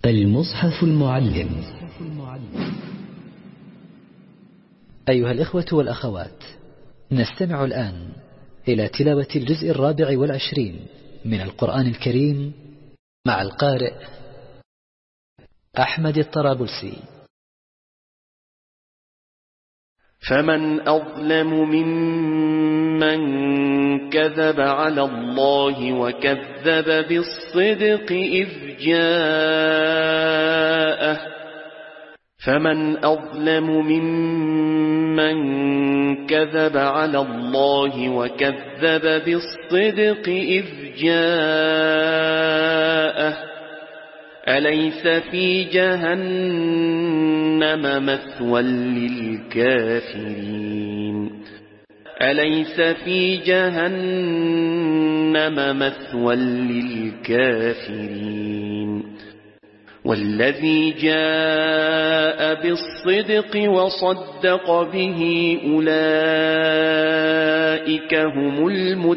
المصحف المعلم. أيها الإخوة والأخوات، نستمع الآن إلى تلاوة الجزء 24 من القرآن الكريم مع القارئ أحمد الطرابلسي. فمن أظلم ممن كذب على الله وكذب بالصدق إذ جاءه فمن أظلم ممن كذب على الله وكذب بالصدق إذ جاءه أليس في جهنم مثوى للكافرين أليس في جهنم مثوى للكافرين والذي جاء بالصدق وصدق به أولئك هم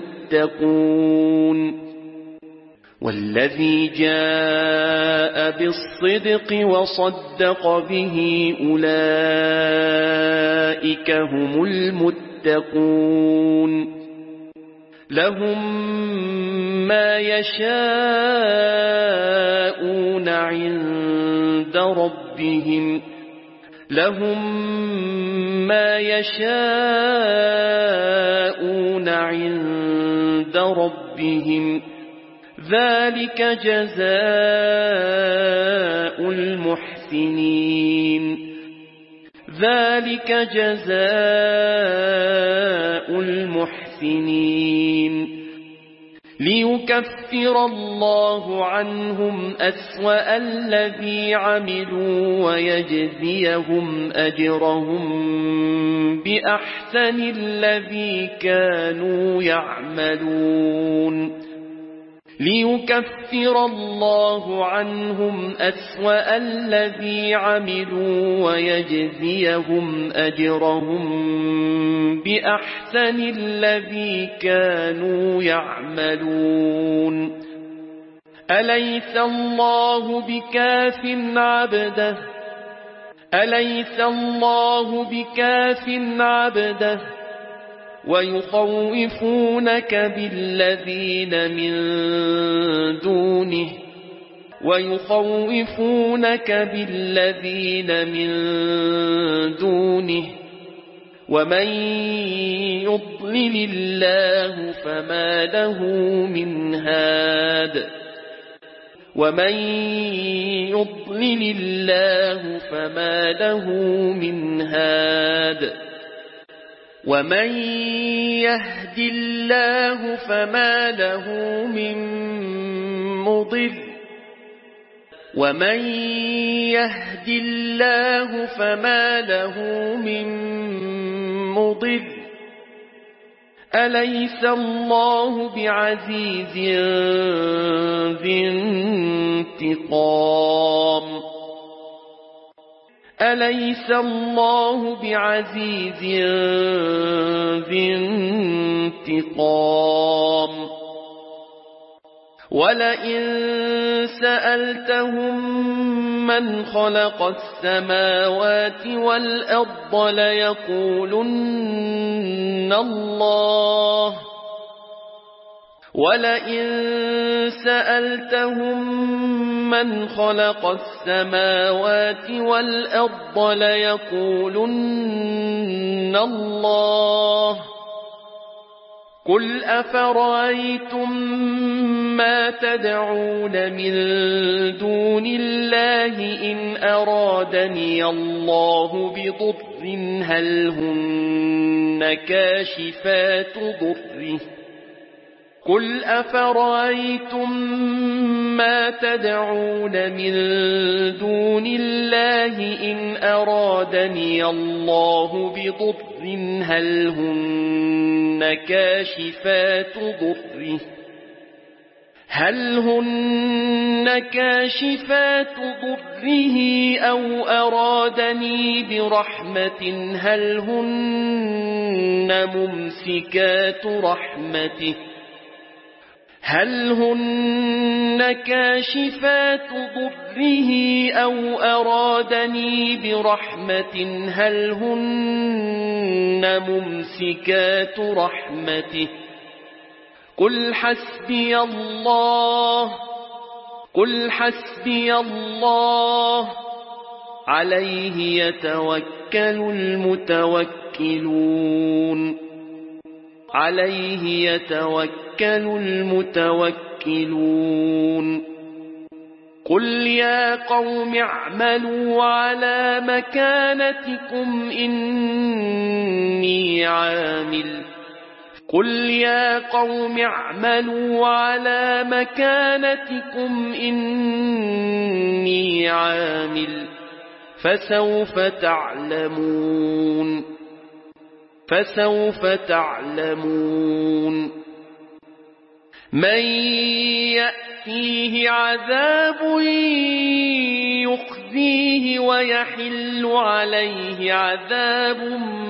المتقون والذي جاء بالصدق وصدق به أولئك هم المتقون لهم ما يشاءون عند ربهم ما يشاءون عند ربهم ذلك جزاء المحسنين ذلك جزاء المحسنين ليكفر الله عنهم أسوأ الذي عملوا ويجزيهم أجرهم بأحسن الذي كانوا يعملون ليكفر الله عنهم أسوأ الذي عملوا ويجزيهم أجرهم بأحسن الذي كانوا يعملون أليس الله بكاف عبده أليس الله بكاف عبده ويخوفونك بالذين من دونه ومن يضلل الله فما له من هاد ومن يهد الله فما له من مضل أليس الله بعزيز ذي انتقام أليس الله بعزيز ذي انتقام ولئن سألتهم من خلق السماوات والأرض ليقولن الله ولئن سألتهم من خلق السماوات والأرض ليقولن الله قل أفرأيتم ما تدعون من دون الله إن أرادني الله بضر هل هن كاشفات ضره قل أفرأيتم ما تدعون من دون الله إن أرادني الله بضر هل هن كاشفات ضره أو أرادني برحمة هل هن ممسكات رحمته هل هن كاشفات ضره أو أرادني برحمة هل هن ممسكات رحمته قل حسبي الله عليه يتوكل المتوكلون قل يا قوم اعملوا على مكانتكم إني عامل فسوف تعلمون من يأتيه عذاب يخزيه ويحل عليه عذاب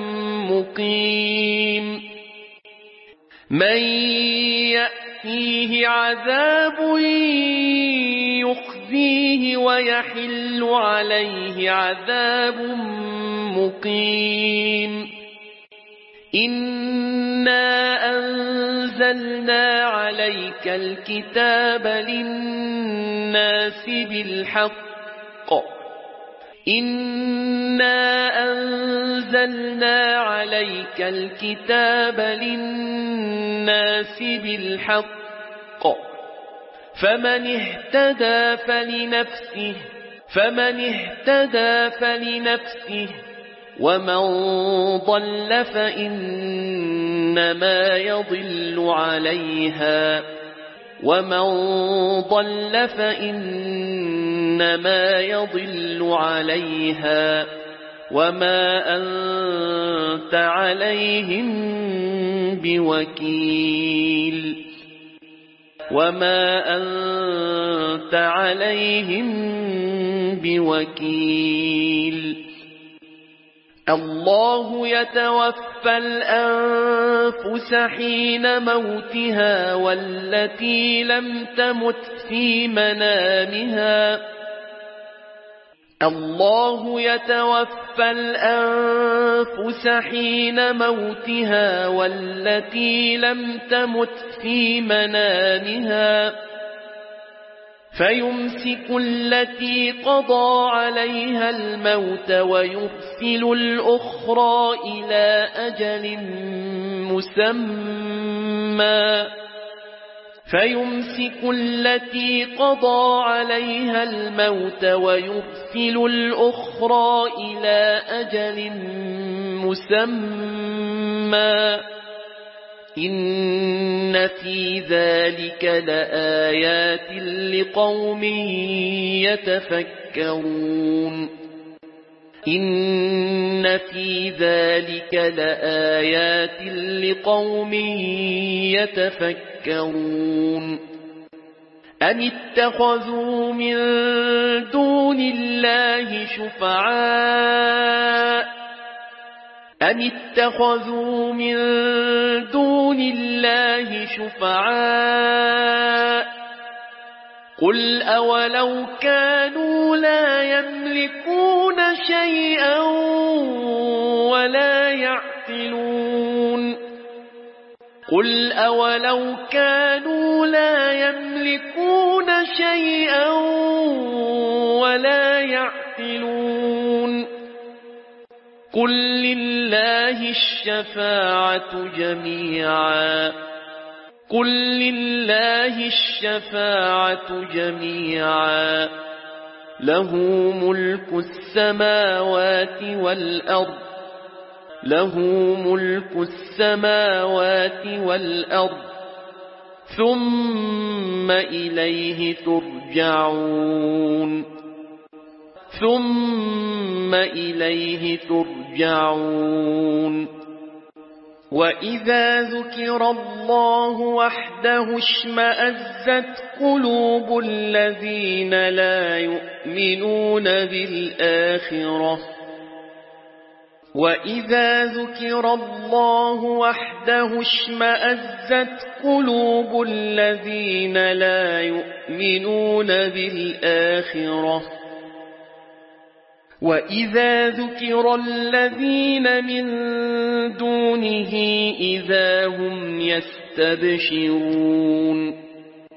مقيم إنا أنزلنا عليك الكتاب للناس بالحق فمن اهتدى فلنفسه ومن ضل فإنما يضل عليها وما أنت عليهم بوكيل الله يتوفى الأنفس حين موتها والتي لم تمت في منامها فيمسك التي قضى عليها الموت ويرسل الأخرى إلى أجل مسمى إن في ذلك لآيات لقوم يتفكرون أم اتخذوا من دون الله شفعاء قل أولو كانوا لا يملكون شيئا ولا يعقلون قل لله الشفاعة جميعا له ملك السماوات والأرض ثم إليه ترجعون وإذا ذكر الله وحده اشمأزت قلوب الذين لا يؤمنون بالآخرة وإذا ذكر الله وحده اشمأزت قلوب الذين لا يؤمنون بالآخرة وإذا ذكر الذين من دونه إذا هم يستبشرون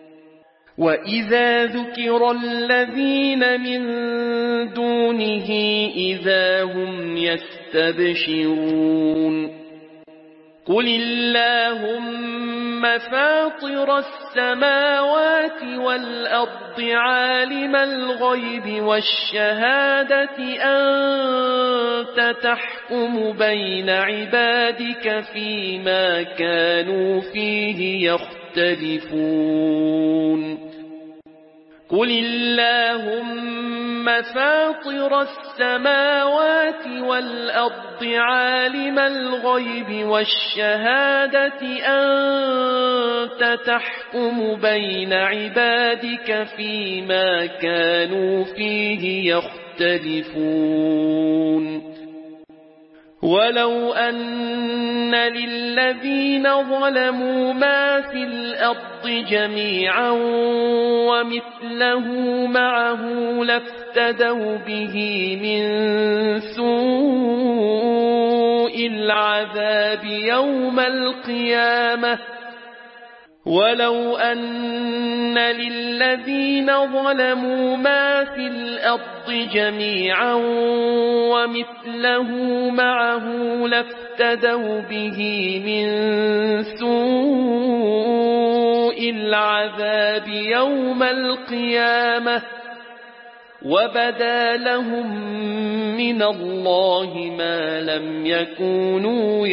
وإذا ذكر الذين من دونه إذا هم يستبشرون قل اللهم فاطر السماوات والأرض عالم الغيب والشهادة أنت تحكم بين عبادك فيما كانوا فيه يختلفون قل اللهم فاطر السماوات والأرض عالم الغيب والشهادة أنت تحكم بين عبادك فيما كانوا فيه يختلفون ولو أن للذين ظلموا ما في الأرض جميعا ومثله معه لافتدوا به من سوء العذاب يوم القيامة ولو أن للذين ظلموا ما في الأرض جميعا ومثله معه لافتدوا به من سوء العذاب يوم القيامة وبدا لهم من الله ما لم يكونوا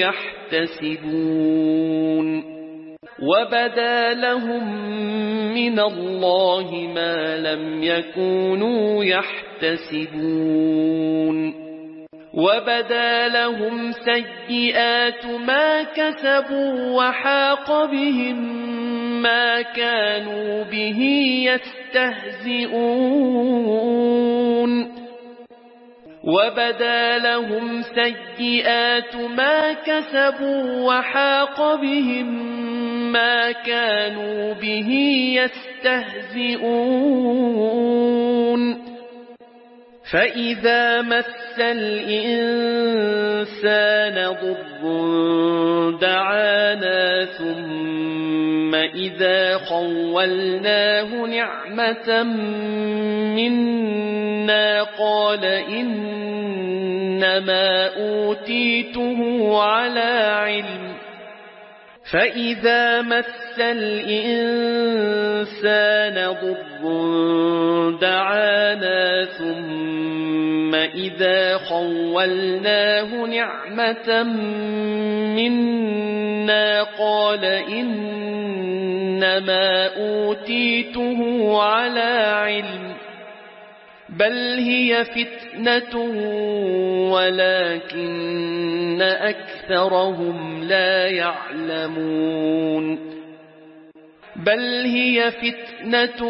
يحتسبون وبدا لهم من الله ما لم يكونوا يحتسبون وبدا لهم سيئات ما كسبوا وحاق بهم ما كانوا به يستهزئون وبدا لهم سيئات ما كسبوا وحاق بهم ما كانوا به يستهزئون فإذا مس الإنسان ضر دعانا ثم إذا خولناه نعمة منا قال إنما أوتيته على علم فإذا مس الإنسان ضر دعانا ثم إذا خولناه نعمة منا قال إنما أوتيته على علم بل هي فتنة ولكن أكثرهم لا يعلمون بل هي فتنة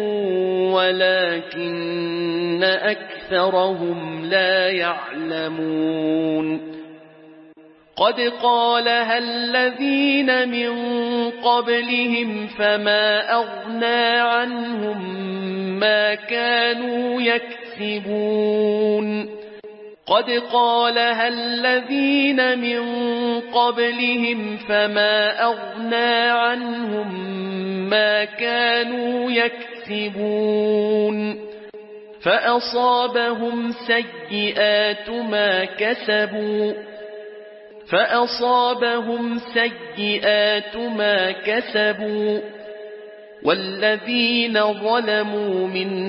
ولكن أكثرهم لا يعلمون قد قالها الذين من قبلهم فما أغنى عنهم ما كانوا يكسبون قد قالها الذين من قبلهم فما أغنى عنهم ما كانوا يكسبون فأصابهم سيئات ما كسبوا والذين ظلموا من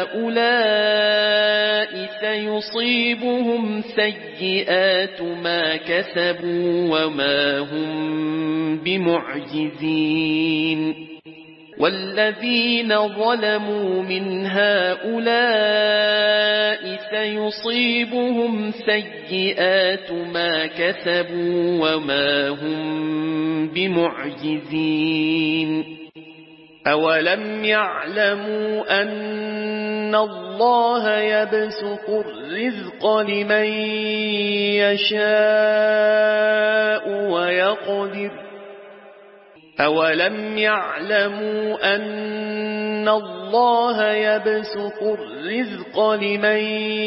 هؤلاء سيصيبهم سيئات ما كسبوا وما هم بمعجزين والذين ظلموا من هؤلاء سيصيبهم سيئات ما كسبوا وما هم بمعجزين أولم يعلموا أن الله يبسط الرزق لمن يشاء ويقدر أولم يعلموا أن الله يبسط الرزق لمن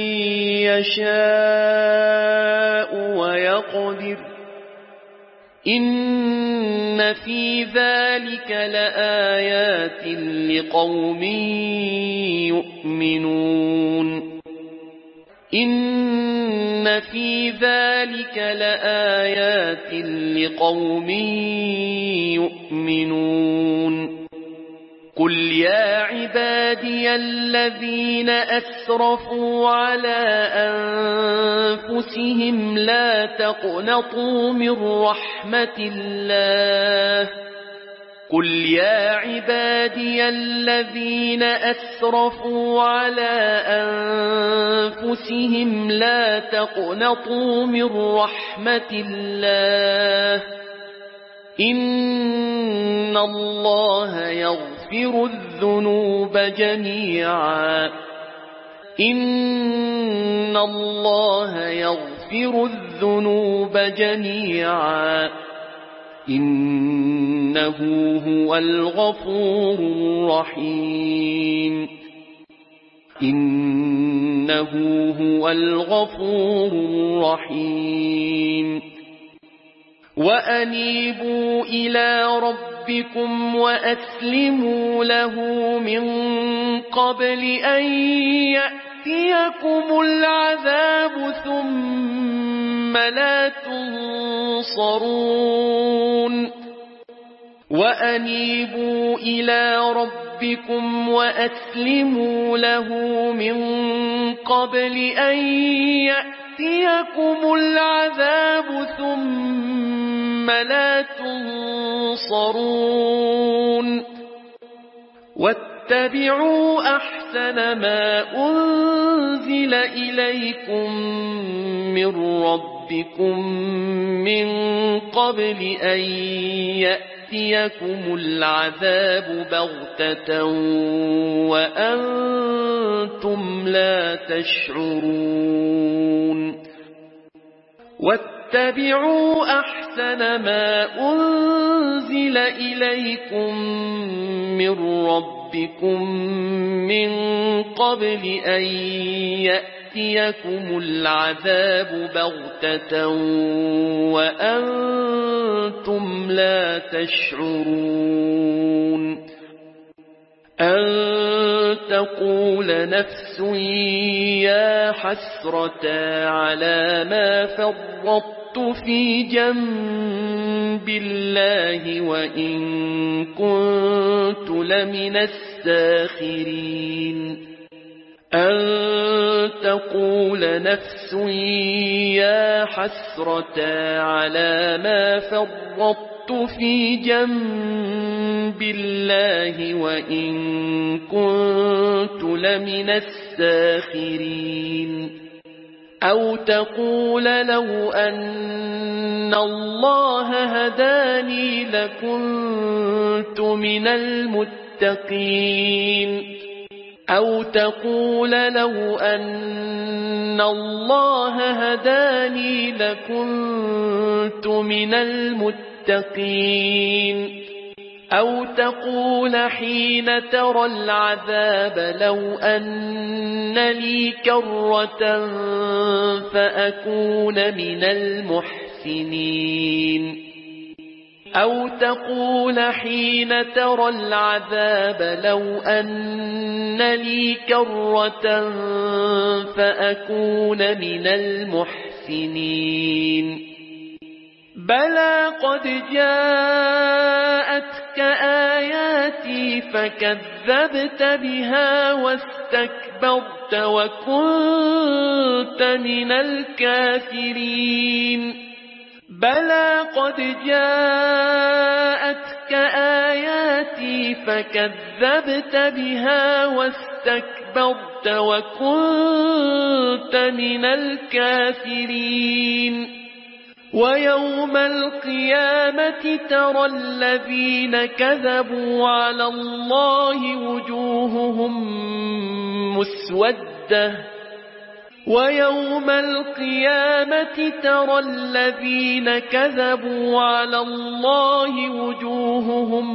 يشاء ويقدر إن في ذلك لآيات لقوم يؤمنون إن في ذلك لآيات لقوم يؤمنون قل يا عبادي الذين أسرفوا على أنفسهم لا تقنطوا من رحمة الله قل يا عبادي الذين أسرفوا على أنفسهم لا تقنطوا من رحمة الله إن الله يغفر الذنوب جميعا إن الله يغفر الذنوب جميعا إنه هو الغفور الرحيم إنه هو الغفور الرحيم وأنيبوا إلى ربكم وأسلموا له من قبل أن يأتيكم العذاب ثم لا تنصرون وأنيبوا إلى ربكم وأسلموا له من قبل أن يأتيكم العذاب ثم لا تنصرون واتبعوا أحسن ما أنزل إليكم من ربكم من قبل أن يأتيكم العذاب بغتة وأنتم لا تشعرون واتبعوا أحسن ما أنزل إليكم من ربكم من قبل أن يأتيكم العذاب بغتة وأنتم لا تشعرون أن تقول نفس يا حسرة على ما فرطت في جنب الله وإن كنت لمن الساخرين أن تقول نفس يا حسرة على ما فرطت في جنب الله وإن كنت لمن الساخرين أو تقول لو أن الله هداني لكنت من المتقين أو تقول لو أن الله هداني لكنت من المتقين أو تقول حين ترى العذاب لو أن لي كرة فأكون من المحسنين أو تقول حين ترى العذاب لو أن لي كرة فأكون من المحسنين بلى قد جاءتك آياتي فكذبت بها واستكبرت وكنت من الكافرين بلى قد جاءتك آياتي فكذبت بها واستكبرت وكنت من الكافرين ويوم القيامة ترى الذين كذبوا على الله وجوههم مسودة ويوم القيامة ترى الذين كذبوا على الله وجوههم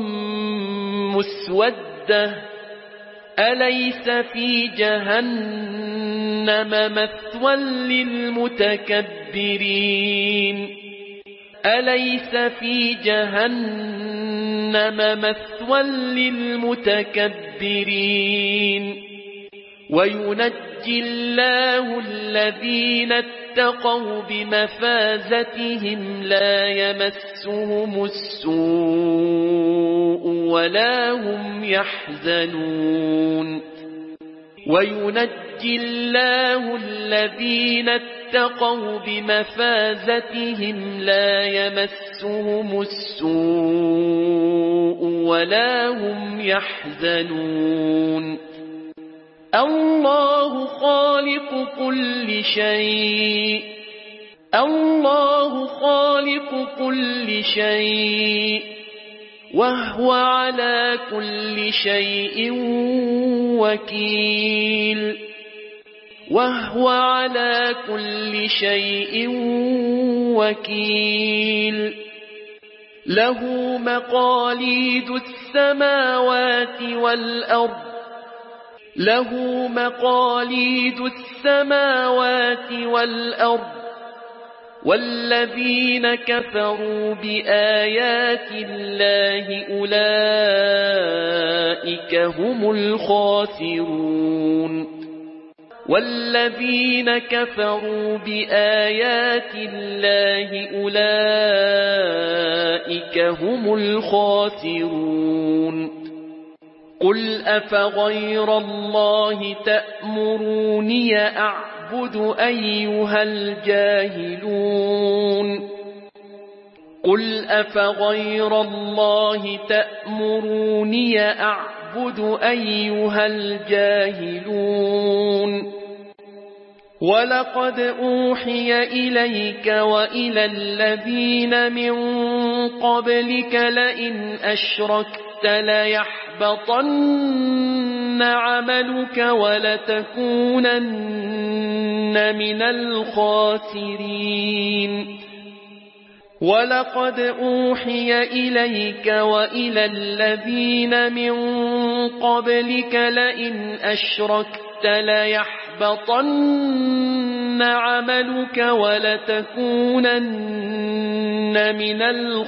مسودة أليس في جهنم مثوى للمتكبرين أليس في جهنم مثوى للمتكبرين وينجي الله الذين اتقوا بمفازتهم لا يمسهم السوء ولا هم يحزنون وينجي الله الذين اتقوا بمفازتهم لا يمسهم السوء ولا هم يحزنون الله خالق كل شيء الله خالق كل شيء وهو على كل شيء وكيل وهو على كل شيء وكيل له مقاليد السماوات والأرض له مقاليد السماوات والأرض والذين كفروا بآيات الله أولئك هم الخاسرون والذين كفروا بآيات الله أولئك هم الخاسرون قل أفغير الله تأمروني أعبد أيها الجاهلون قل أفغير الله تأمروني أعبد أيها الجاهلون ولقد أوحي إليك وإلى الذين من قبلك لئن أشركت ليحبطن عملك ولتكونن من الخاسرين ولقد أوحي إليك وإلى الذين من قبلك لئن أشركت ليحبطن عملك ولتكونن من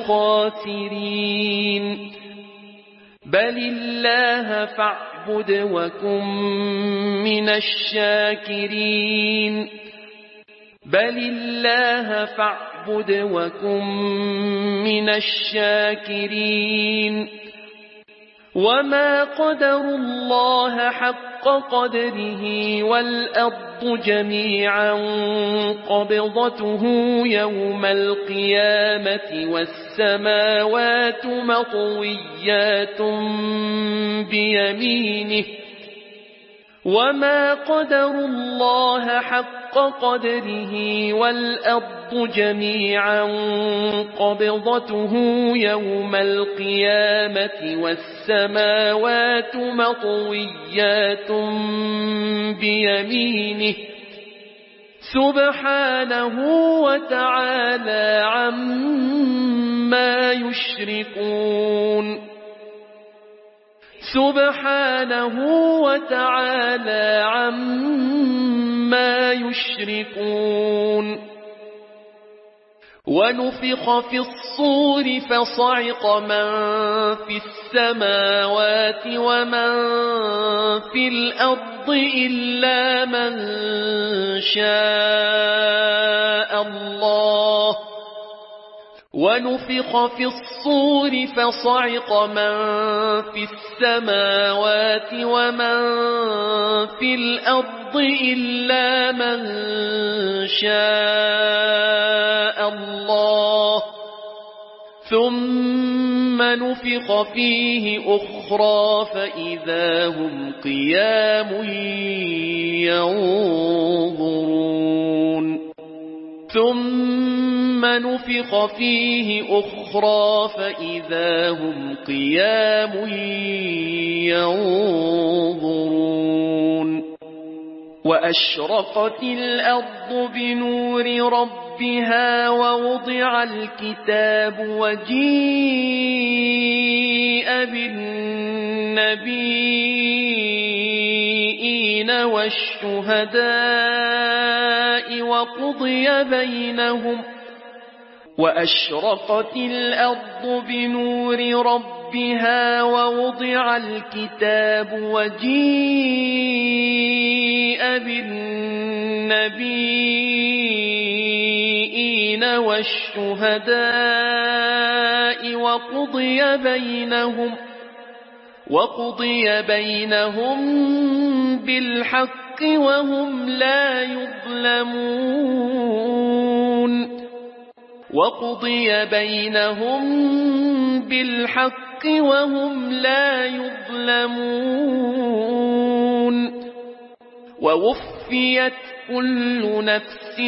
الخاسرين بل الله فاعبد وكن من الشاكرين بل الله فاعبد وكن من الشاكرين وما قدروا الله حق قدره والأرض جميعا قبضته يوم القيامة والسماوات مطويات بيمينه وما قدروا الله حق قدره والأرض جميعا قبضته يوم القيامة والسماوات مطويات بيمينه سبحانه وتعالى عما يشركون سبحانه وتعالى عما يشركون ونفخ في الصور فصعق من في السماوات ومن في الأرض إلا من شاء الله ونفخ في الصور فصعق من في السماوات ومن في الأرض إلا من شاء الله ثم نفخ فيه أخرى فإذا هم قيام ينظرون ثم نفخ فيه أخرى فإذا هم قيام ينظرون وأشرقت الأرض بنور ربها ووضع الكتاب وجيء بالنبيين والشهداء وأشرقت الأرض بنور ربها ووضع الكتاب وجيء بالنبيين والشهداء وقضي بينهم بالحق وهم لا يظلمون وقضي بينهم بالحق وهم لا يظلمون ووفيت كل نفس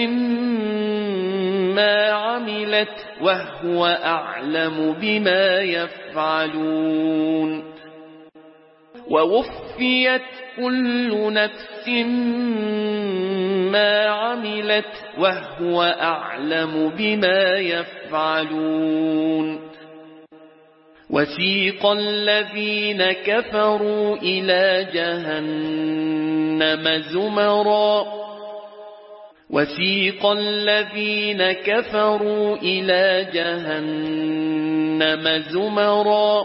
ما عملت وهو أعلم بما يفعلون ووفيت كل نفس ما عملت وهو أعلم بما يفعلون وسيق الذين كفروا إلى جهنم زمرا وسيق الذين كفروا إلى جهنم زمرا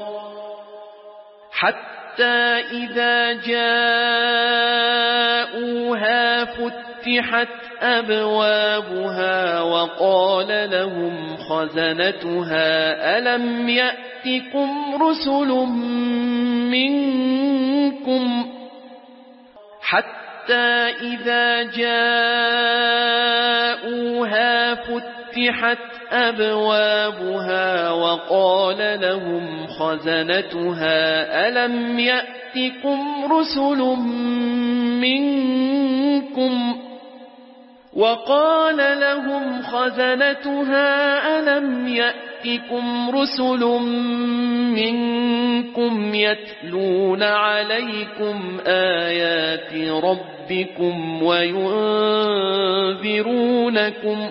حتى إذا جاءوها فتحت أبوابها وقال لهم خزنتها ألم يأتكم رسل منكم حتى إذا جاءوها فتحت أبوابها وقال لهم خزنتها ألم يأتكم رسل منكم يتلون عليكم آيات ربكم وينذرونكم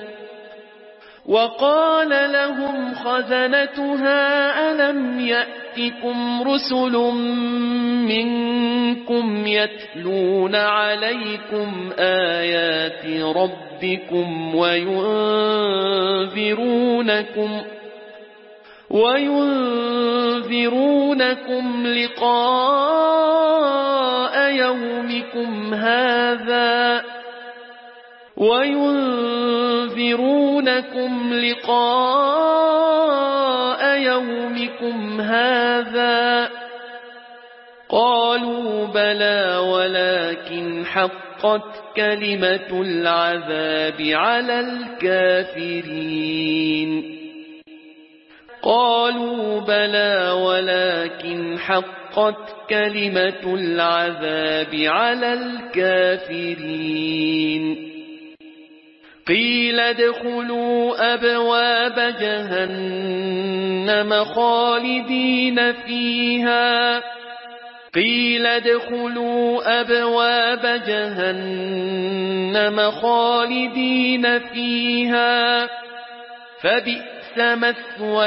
لقاء يومكم هذا قالوا بلى ولكن حقت كلمة العذاب على الكافرين قيل ادخلوا أبواب جهنم خالدين فيها فبئس مثوى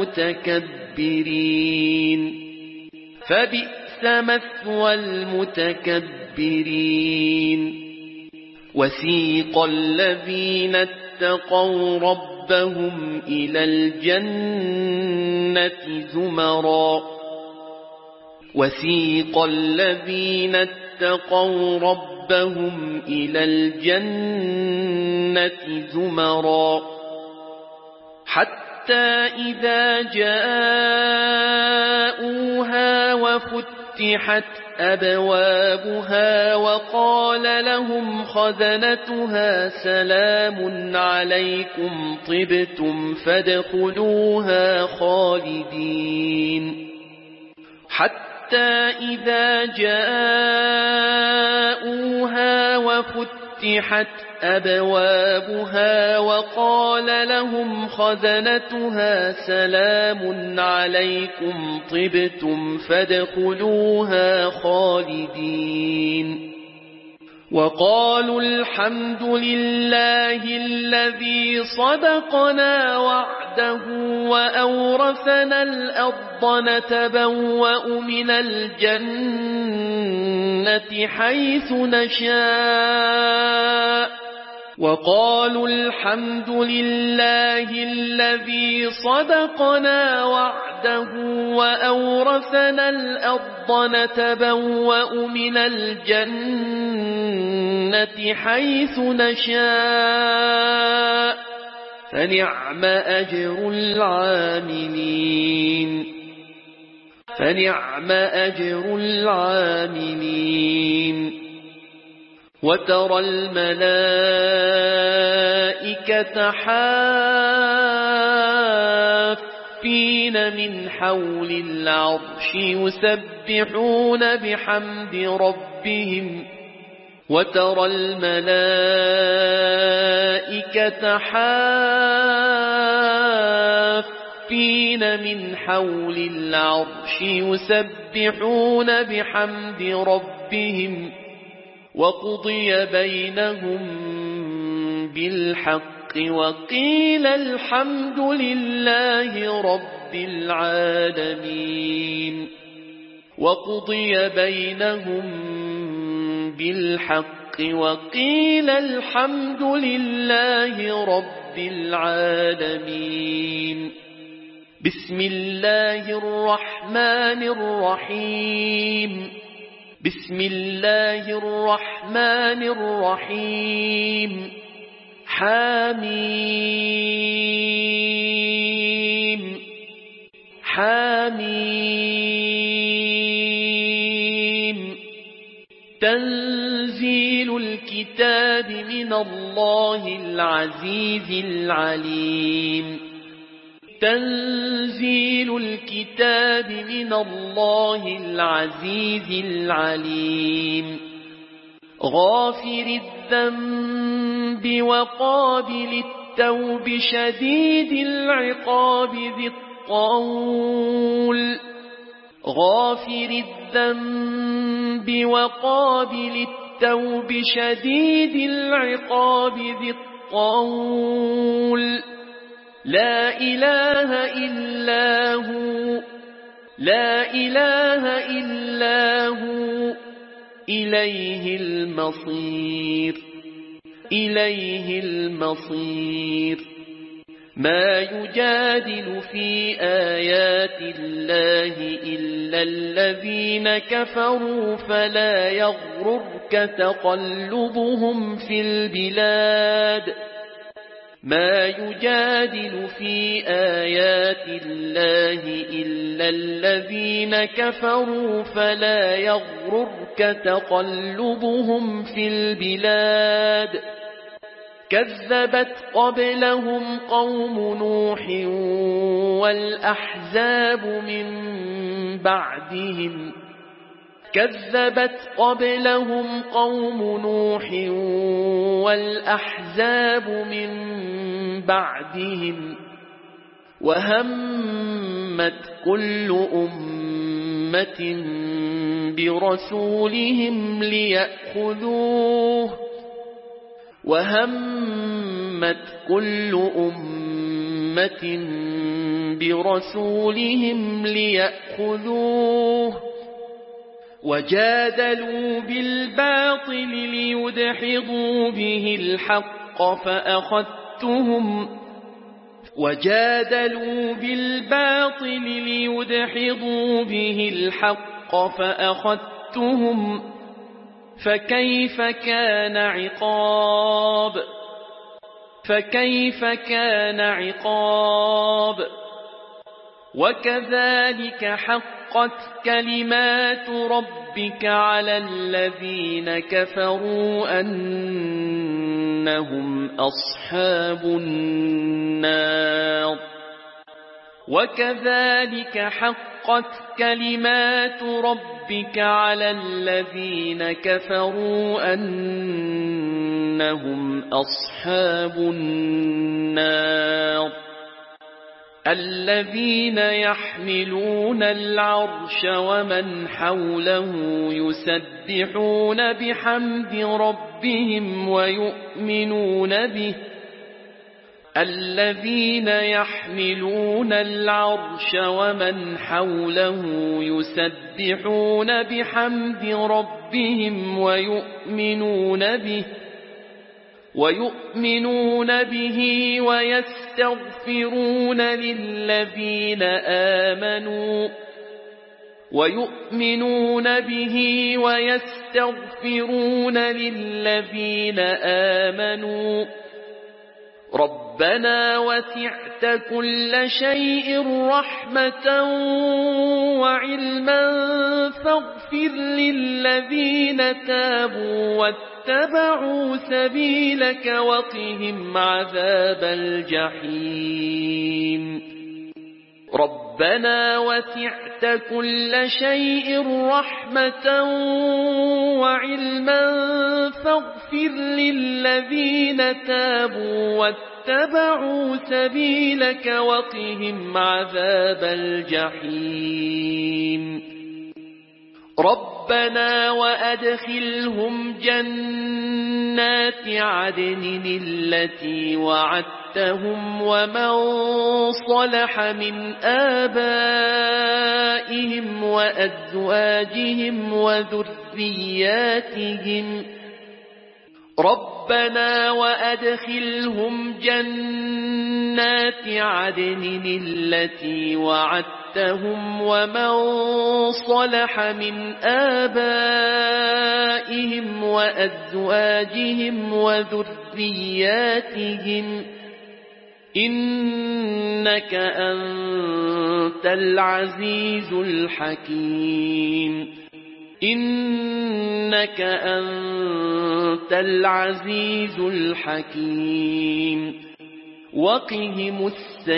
المتكبرين وسيق الذين اتقوا ربهم إلى الجنة زمرا حتى إذا جاءوها وفتحت أبوابها وقال لهم خزنتها سلام عليكم طبتم فادخلوها خالدين حتى إذا جاءوها وفتحت أبوابها وقال لهم خزنتها سلام عليكم طبتم فادخلوها خالدين وقالوا الحمد لله الذي صدقنا وعده وأورثنا الأرض نتبوأ من الجنة حيث نشاء وقالوا الحمد لله الذي صدقنا وعده وأورثنا الأرض نتبوأ من الجنة حيث نشاء فنعم أجر العاملين وترى الملائكة حافين من حول العرش يسبحون بحمد ربهم وترى الملائكة حافين من حول العرش يسبحون بحمد ربهم وقضي بينهم بالحق وقيل الحمد لله رب العالمين وقضي بينهم بالحق وقيل الحمد لله رب العالمين بسم الله الرحمن الرحيم بسم الله الرحمن الرحيم حميم حميم تنزيل الكتاب من الله العزيز العليم تنزيل الكتاب من الله العزيز العليم غافر الذنب وقابل التوب شديد العقاب ذي الطول غافر الذنب وقابل التوب شديد العقاب ذي الطول لا إله إلا هو لا إله إلا هو إليه المصير إليه المصير ما يجادل في آيات الله إلا الذين كفروا فلا يغررك تقلبهم في البلاد ما يجادل في آيات الله إلا الذين كفروا فلا يغررك تقلبهم في البلاد كذبت قبلهم قوم نوح والأحزاب من بعدهم كذبت قبلهم قوم نوح والأحزاب من بعدهم وهمت كل أمة برسولهم ليأخذوه وهمت كل أمة برسولهم ليأخذوه وجادلوا بالباطل ليدحضوا به الحق فأخذتهم وجادلوا بالباطل ليدحضوا به الحق فأخذتهم فكيف كان عقاب فكيف كان عقاب وكذلك حقت كلمات ربك على الذين كفروا أنهم أصحاب النار وكذلك حقت كلمات ربك على الذين كفروا أنهم أصحاب النار الذين يحملون العرش ومن حوله يسبحون بحمد ربهم ويؤمنون به الذين يحملون العرش ومن حوله يسبحون بحمد ربهم ويؤمنون به ويستغفرون للذين آمنوا ربنا وسعت كل شيء رحمة وعلما فاغفر للذين تابوا واتبعوا سبيلك وقهم عذاب الجحيم ربنا وسعت كل شيء رحمة وعلما فاغفر للذين تابوا واتبعوا سبيلك وقهم عذاب الجحيم ربنا وأدخلهم جنات عدن التي وعدتهم ومن صلح من آبائهم وأزواجهم وذرياتهم ربنا وأدخلهم جنات عدن التي وعدتهم ومن صلح من آبائهم وأزواجهم وذرياتهم إنك أنت العزيز الحكيم إنك أنت العزيز الحكيم وقهم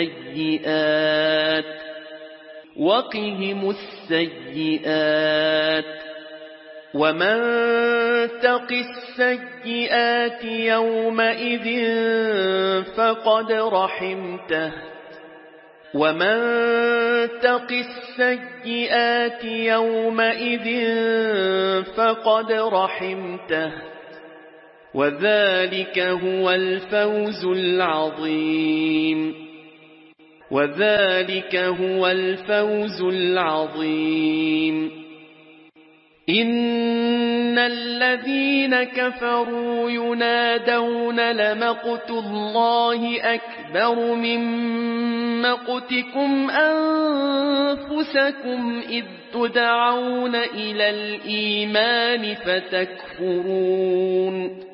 السيئات ومن تق السيئات يومئذ فقد رحمته ومن تق السيئات يومئذ فقد رحمته وذلك هو الفوز العظيم إن الذين كفروا ينادون لمقت الله أكبر من مقتكم أنفسكم إذ تدعون إلى الإيمان فتكفرون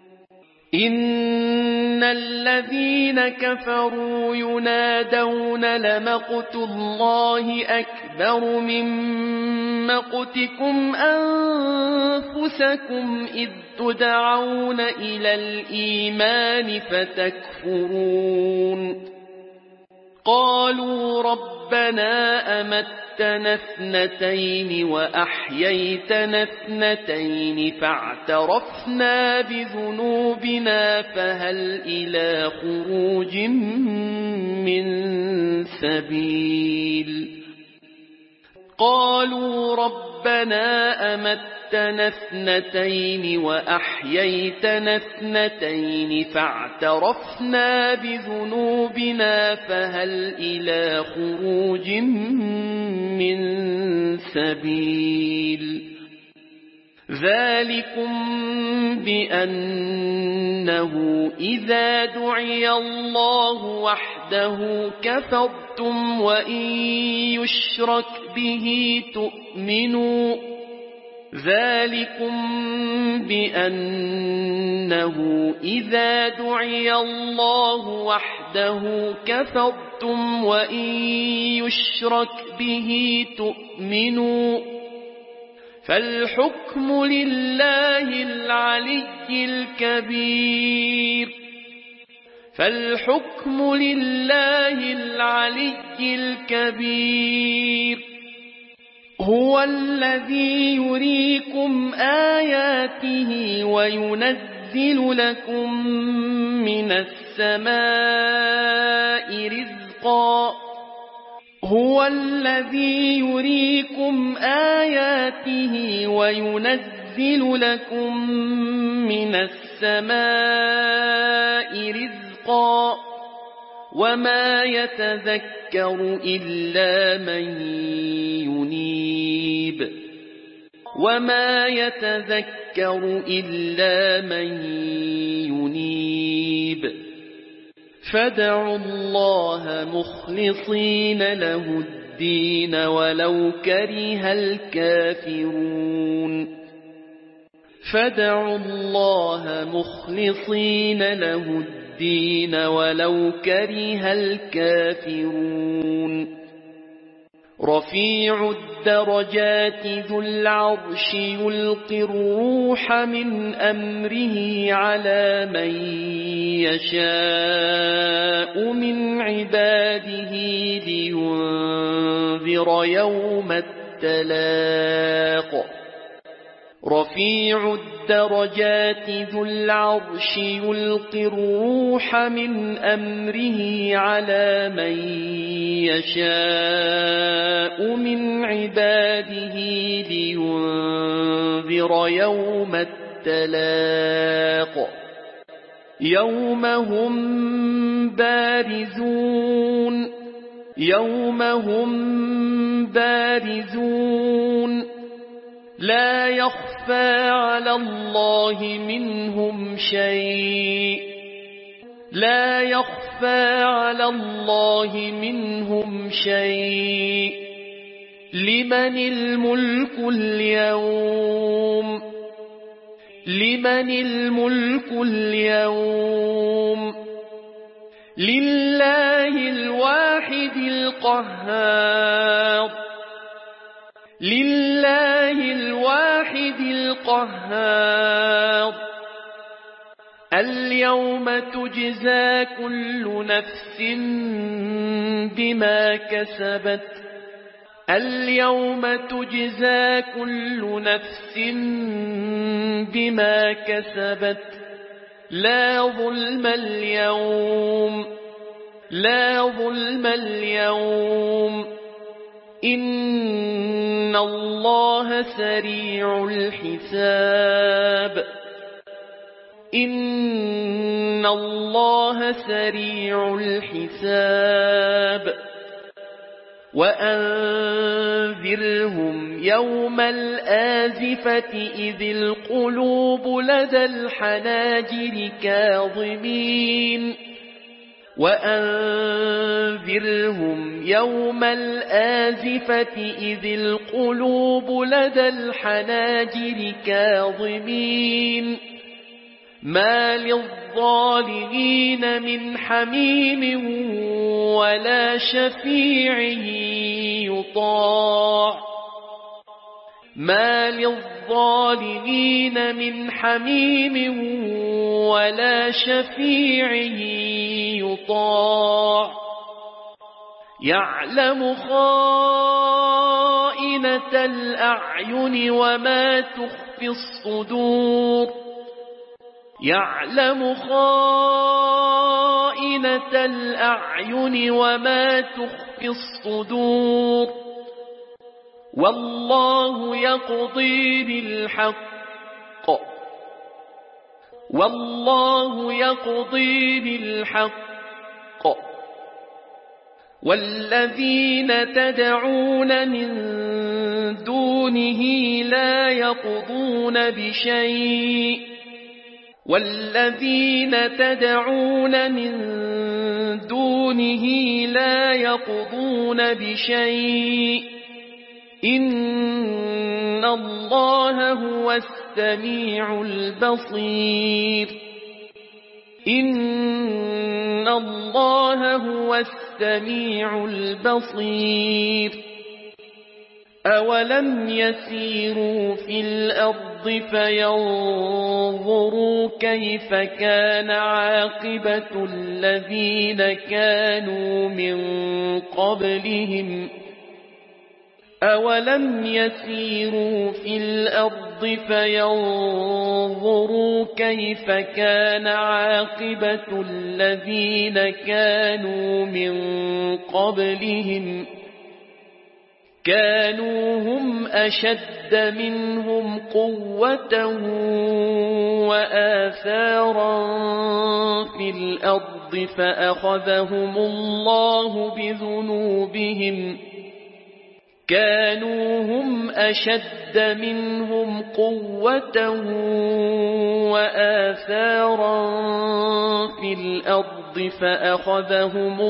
إن الذين كفروا ينادون لمقت الله أكبر من مقتكم أنفسكم إذ تدعون إلى الإيمان فتكفرون قالوا ربنا أمتنا اثنتين وأحييتنا اثنتين فاعترفنا بذنوبنا فهل إلى خروج من سبيل قالوا ربنا أمتنا اثنتين وأحييتنا اثنتين فاعترفنا بذنوبنا فهل إلى خروج من سبيل ذلكم بأنه إذا دعي الله وحده كفرتم وإن يشرك به تؤمنوا ذلكم بأنه إذا دعي الله وحده كفرتم وإن يشرك به تؤمنوا فالحكم لله العلي الكبير هو الذي يريكم آياته وينزل لكم من السماء رزقا رزقا هو الذي يريكم آياته وينزل لكم من السماء رزقا وما يتذكر إلا من ينيب فادعوا الله مخلصين له الدين ولو كره الكافرون رفيع الدرجات ذو العرش يلقي الروح من أمره على من يشاء من عباده لينذر يوم التلاق رفيع الدرجات ذو العرش يلقي الروح من أمره على من يشاء من عباده لينذر يوم التلاق يوم هم بارزون لا يخفى على الله منهم شيء لمن الملك اليوم لله الواحد القهار اليوم تجزى كل نفس بما كسبت لا ظلم اليوم إن الله سريع الحساب وأنذرهم يوم الآزفة إذ القلوب لدى الحناجر كاظمين ما للظالمين من حميم ولا شفيع يطاع يعلم خائنة الأعين وما تخفي الصدور والله يقضي بالحق والذين تدعون من دونه لا يقضون بشيء إن الله هو السميع البصير أولم يسيروا في الأرض فينظروا كيف كان عاقبة الذين كانوا من قبلهم أولم يسيروا في الأرض فينظروا كيف كان عاقبة الذين كانوا من قبلهم كانوا هم أشد منهم قوة وآثارا في الأرض فأخذهم الله بذنوبهم كانوا هم أشد منهم قوة وآثارا في الأرض فأخذهم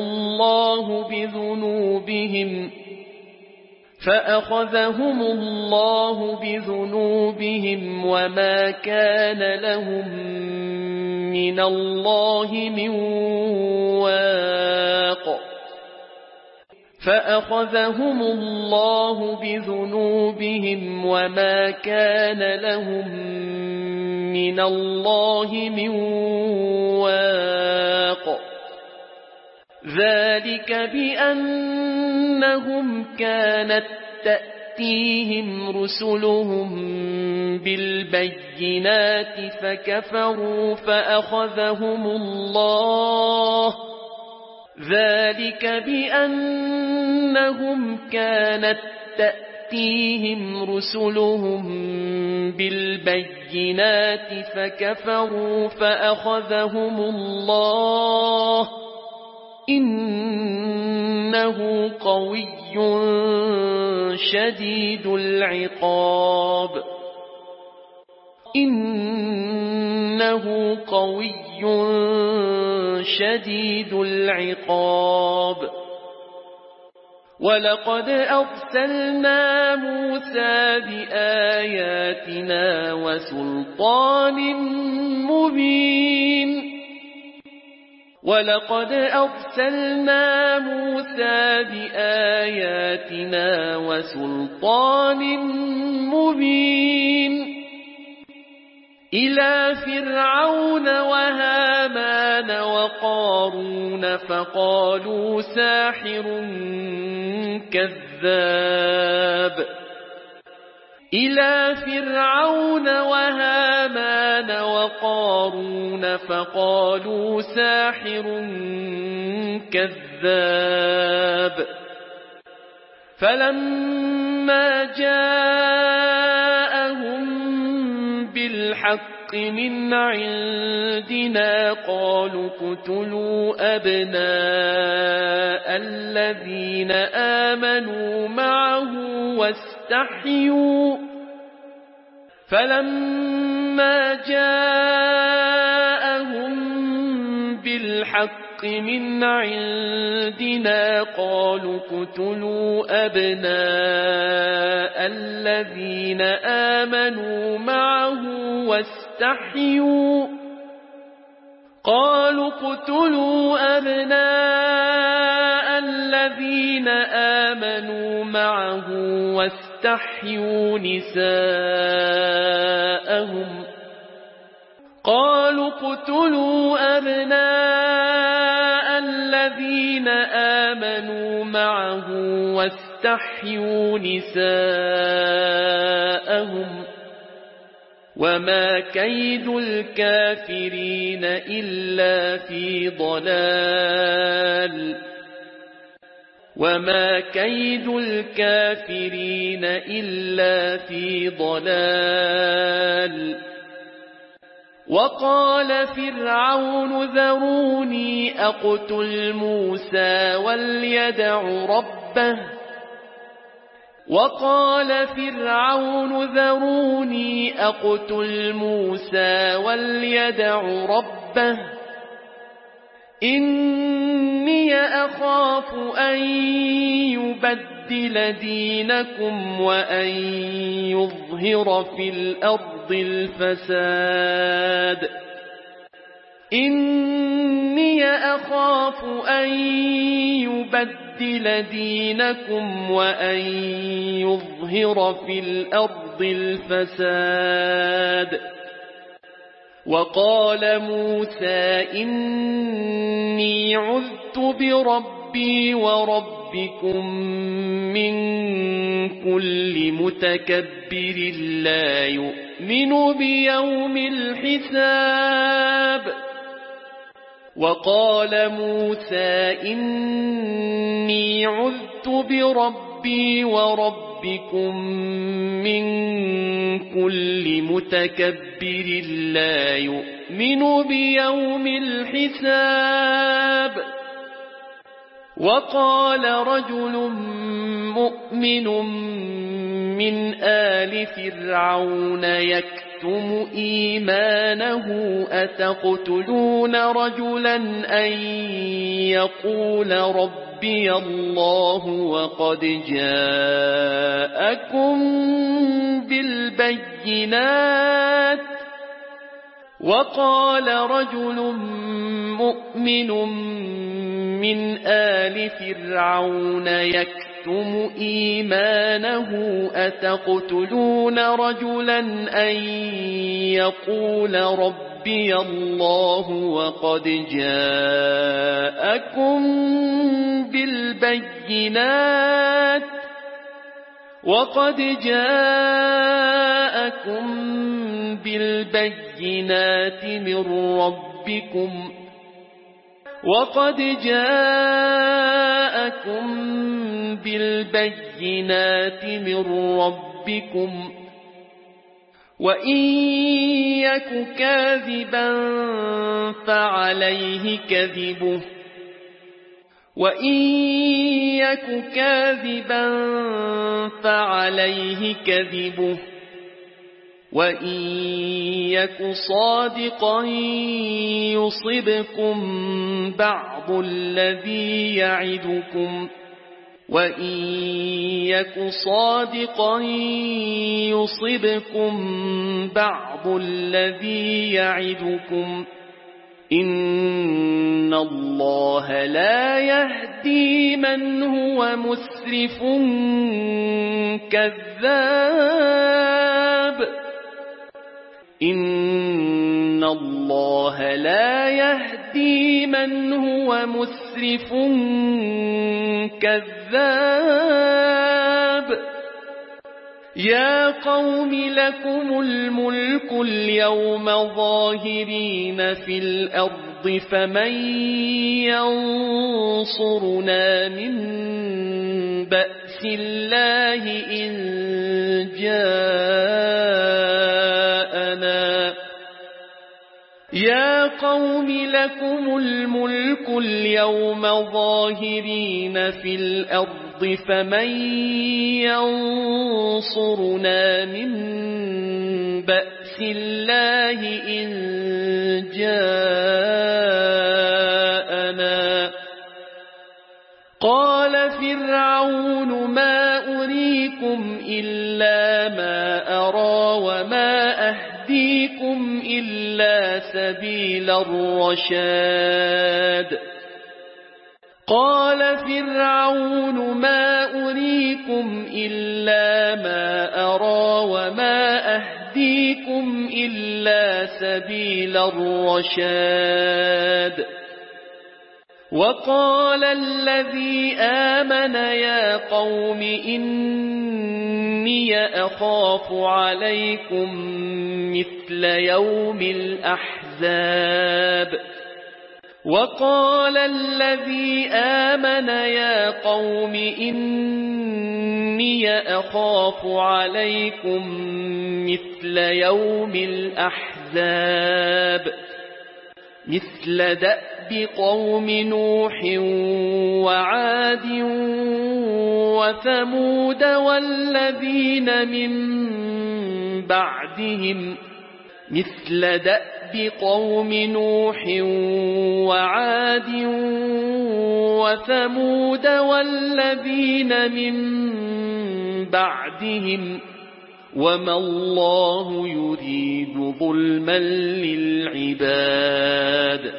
الله بذنوبهم وما كان لهم من الله من واق فأخذهم الله بذنوبهم وما كان لهم من الله من واق ذلك بأنهم كانت تأتيهم رسلهم بالبينات فكفروا فأخذهم الله ذلك بأنهم كانت تأتيهم رسلهم بالبينات فكفروا فأخذهم الله إنه قوي شديد العقاب إنه قوي شديد العقاب ولقد أرسلنا موسى بآياتنا وسلطان مبين ولقد أرسلنا موسى بآياتنا وسلطان مبين إلى فرعون وهامان وقارون فقالوا ساحر كذاب إلى فرعون وهامان وقارون فقالوا ساحر كذاب فلما جاءهم بالحق من عندنا قالوا اقتلوا أبناء الذين آمنوا معه واستحيوا فلما جاءهم بالحق من عندنا قالوا اقتلوا أبناء الذين آمنوا معه واستحيوا قالوا اقتلوا أبناء الذين آمنوا معه واستحيوا نساءهم قالوا اقتلوا أبناء الذين آمنوا معه واستحيوا نساءهم وما كيد الكافرين إلا في ضلال وما كيد الكافرين إلا في ضلال وقال فرعون ذروني أقتل موسى وليدع ربه وقال فرعون ذروني أقتل موسى وليدع ربه إني أخاف أن يبدل دينكم وأن يظهر في الأرض الفساد إني أخاف أن يبدل دينكم وأن يظهر في الأرض الفساد وقال موسى إني عذت بربي وربكم ربكم من كل متكبر لا يؤمن بيوم الحساب وقال موسى إني عذت بربي وربكم من كل متكبر لا يؤمن بيوم الحساب وقال رجل مؤمن من آل فرعون يكتم إيمانه أتقتلون رجلا أن يقول ربي الله وقد جاءكم بالبينات وقال رجل مؤمن من آل فرعون يكتم إيمانه أتقتلون رجلا أن يقول ربي الله وقد جاءكم بالبينات من ربكم وإن يك كاذبا فعليه كذبه وإن يك صادقا يصبكم بعض الذي يعدكم إن الله لا يهدي من هو مسرف كذاب إن الله لا يهدي من هو مسرف كذاب يا قوم لكم الملك اليوم ظاهرين في الأرض فمن ينصرنا من بأس الله إن جاءنا يا قوم لكم الملك اليوم ظاهرين في الأرض فمن ينصرنا من بأس الله إن جاءنا قال فرعون ما أريكم إلا ما أرى وما أهديكم إلا سبيل الرشاد قال فرعون ما أريكم إلا ما أرى وما أهديكم إلا سبيل الرشاد وقال الذي آمن يا قوم إني أخاف عليكم مثل يوم الأحزاب وقال الذي آمن يا قوم إني أخاف عليكم مثل يوم الأحزاب مثل دأب قوم نوح وعاد وثمود والذين من بعدهم مثل دأب قوم نوح وعاد وثمود والذين من بعدهم وما الله يريد ظلما للعباد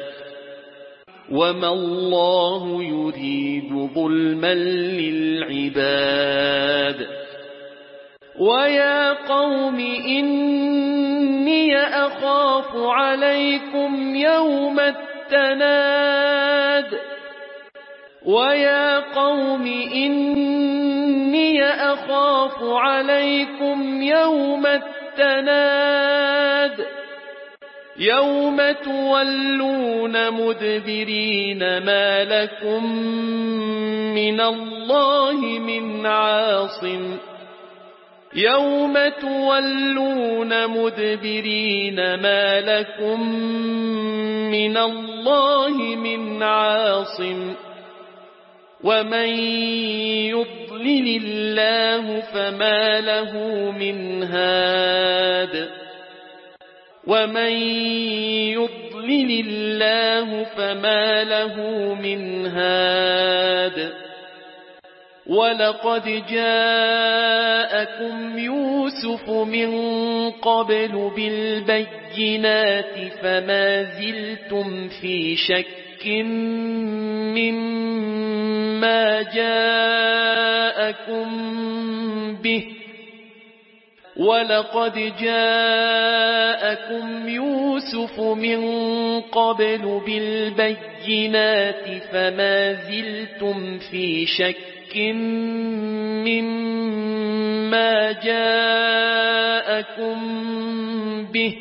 ويا قوم إني أخاف عليكم يوم التناد ويا قوم إني أخاف عليكم يوم التناد يوم تولون مدبرين ما لكم من الله من عاصم يوم تولون مدبرين ما لكم من الله من عاصم ومن يضلل الله فما له من هاد ومن يضلل الله فما له من هاد ولقد جاءكم يوسف من قبل بالبينات فما زلتم في شك مما جاءكم به ولقد جاءكم يوسف من قبل بالبينات فما زلتم في شك مما جاءكم به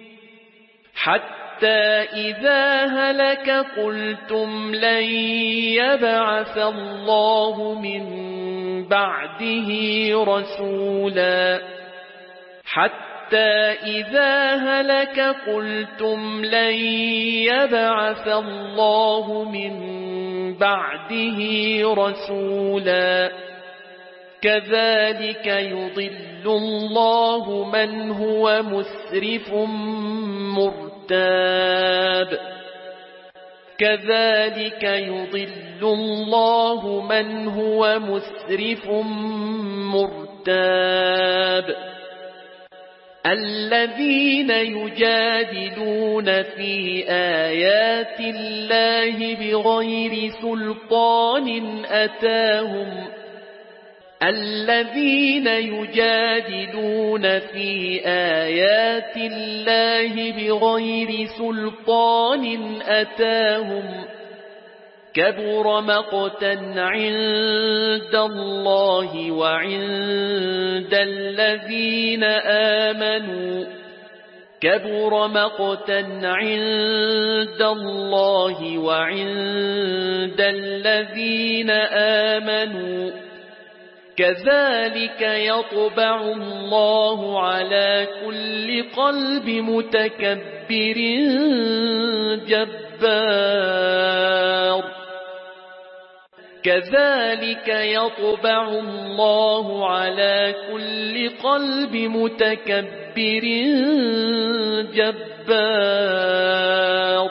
حتى إذا هلك قلتم لن يبعث الله من بعده رسولا حتى إذا هلك قلتم لن يبعث الله من بعده رسولا كذلك يضل الله من هو مسرف مرتاب كذلك يضل الله من هو مسرف مرتاب الذين يجادلون في آيات الله بغير سلطان أتاهم الذين يجادلون في آيات الله بغير سلطان أتاهم كبر مقتا عند الله وعند الذين آمنوا كبر مقتا عند الله وعند الذين آمنوا كذلك يطبع الله على كل قلب متكبر جبار كذلك يطبع الله على كل قلب متكبر جبار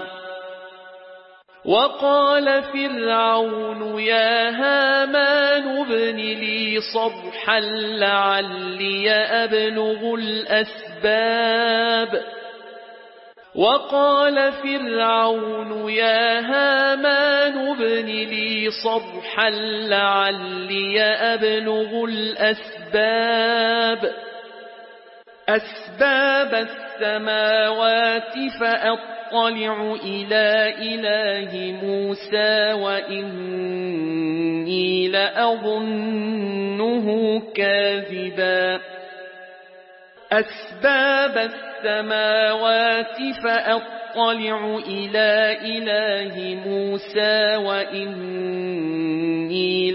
وقال فرعون يا هامان ابن لي صرحا لعلي أبلغ الأسباب وقال فرعون يا هامان ابن لي صرحا لعلي أبلغ الأسباب أسباب السماوات فأطلع إلى إله موسى وإني لأظنه كاذبا أسباب السماوات فأطلع إلى إله موسى وإني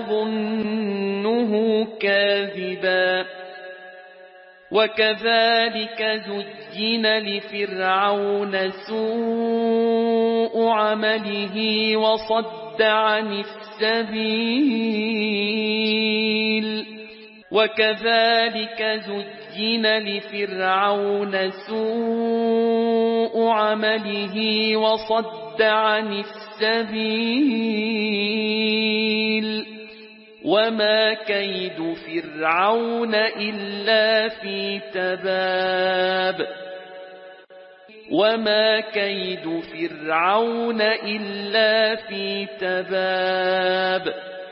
لأظنه كاذبا وكذلك زين لفرعون سوء عمله وصد عن السبيل وكذلك زين لفرعون سوء عمله وصد عن السبيل وما كيد فرعون إلا في تباب وما كيد فرعون إلا في تباب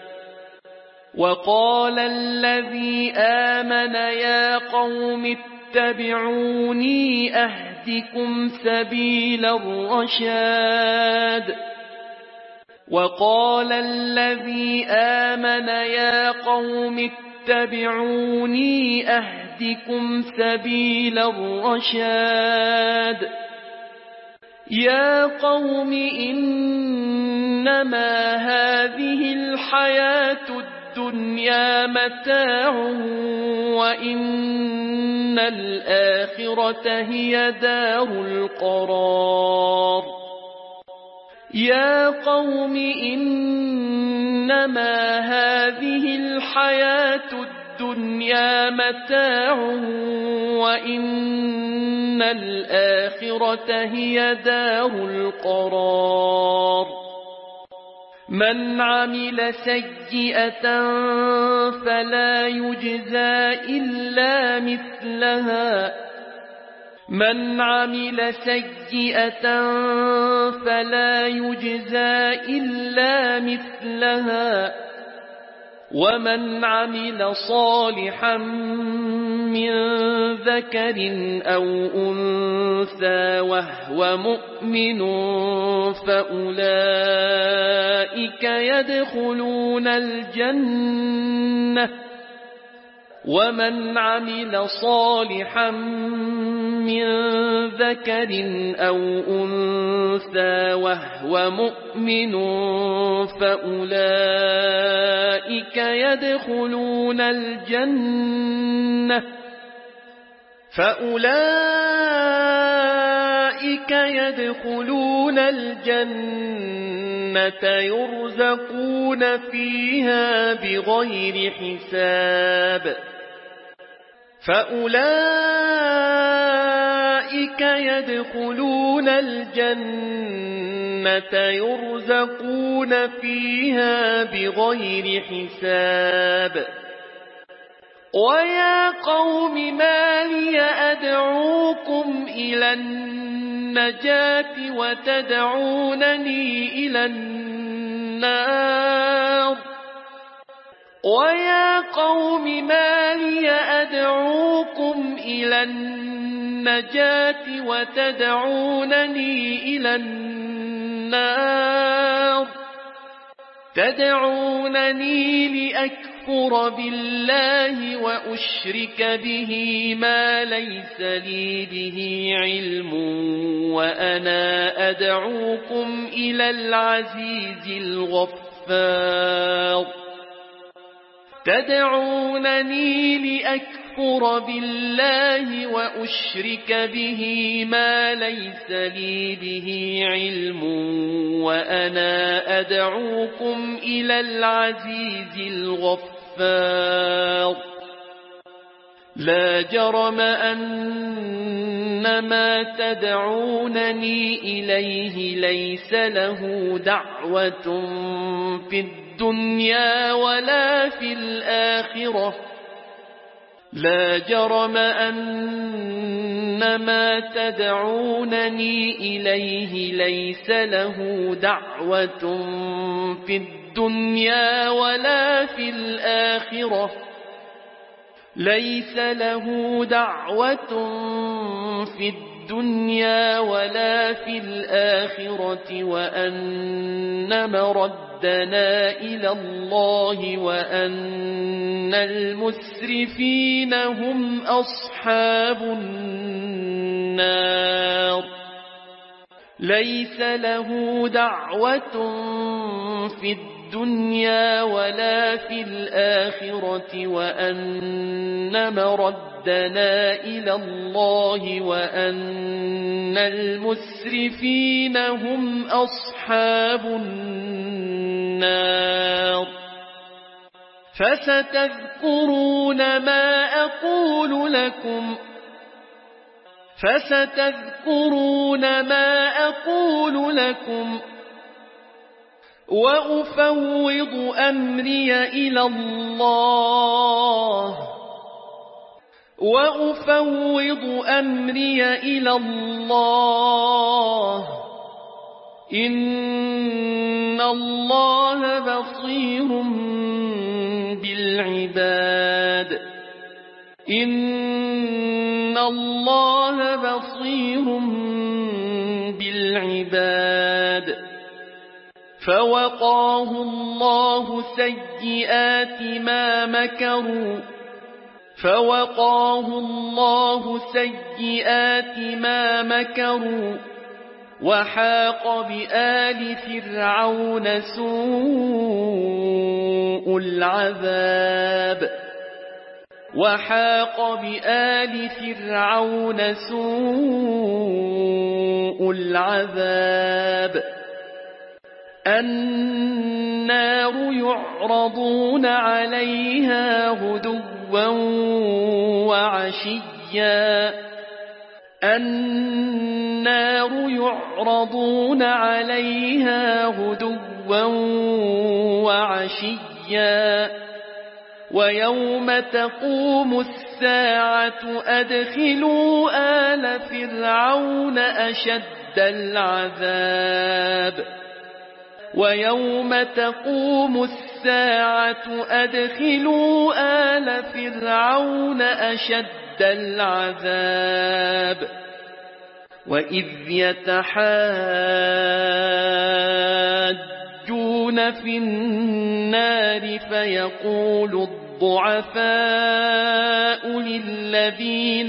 وقال الذي آمن يا قوم اتبعوني أهدكم سبيل الرشاد وقال الذي آمن يا قوم اتبعوني أهدكم سبيل الرشاد يا قوم إنما هذه الحياة الدنيا متاع وإن الآخرة هي دار القرار يا قوم إنما هذه الحياة الدنيا متاع وإن الآخرة هي دار القرار من عمل سيئة فلا يجزى إلا مثلها من عمل سيئة فلا يجزى إلا مثلها ومن عمل صالحا من ذكر أو أنثى وهو مؤمن فأولئك يدخلون الجنة ومن عمل صالحا من ذكر أو أنثى وهو مؤمن فأولئك يدخلون الجنة يرزقون فيها بغير حساب فأولئك يدخلون الجنة يرزقون فيها بغير حساب ويا قوم ما لي أدعوكم إلى النجاة وتدعونني إلى النار ويا قوم ما لي أدعوكم إلى النجاة وتدعونني إلى النار تدعونني لأكفر بالله وأشرك به ما ليس لي به علم وأنا أدعوكم إلى العزيز الغفار تدعونني لأكفر بالله وأشرك به ما ليس لي به علم وأنا أدعوكم إلى العزيز الغفار لا جرم أن ما تدعونني إليه ليس له دعوة في الدنيا ولا في الآخرة لا جرم أن ما تدعونني إليه ليس له دعوة في الدنيا ولا في الآخرة ليس له دعوة في الدنيا ولا في الآخرة وأن مردنا إلى الله وأن المسرفين هم أصحاب النار ليس له دعوة في الدنيا ولا في الآخرة وأن مردنا إلى الله وأن المسرفين هم أصحاب النار فستذكرون ما أقول لكم وأفوض أمري إلى الله إن الله بصير بالعباد إن الله بصير بالعباد فوقاه الله سيئات ما مكروا وحاق بآل فرعون سوء العذاب النار يعرضون عليها غدوا وعشيا ويوم تقوم الساعة أدخلوا آل فرعون أشد العذاب وإذ يتحاجون في النار فيقول الضعفاء للذين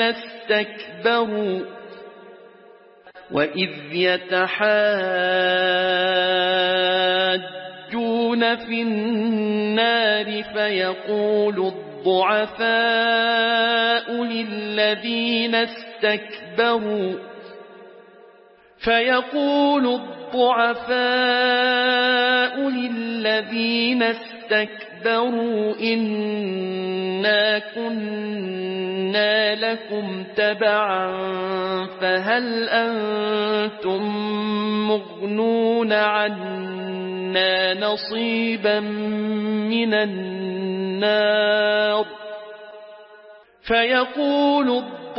استكبروا إنا كنا لكم تبعا فهل أنتم مغنون عنا نصيبا من النار فيقول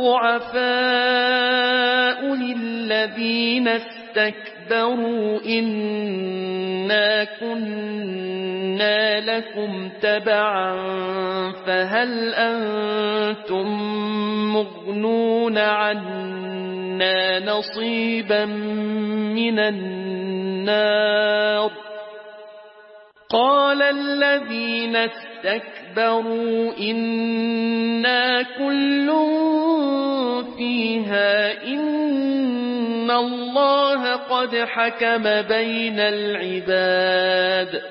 الضعفاء للذين استكبروا إنا كنا لكم تبعا فهل أنتم مغنون عنا نصيبا من النار قال الذين استكبروا إنا كل فيها إن الله قد حكم بين العباد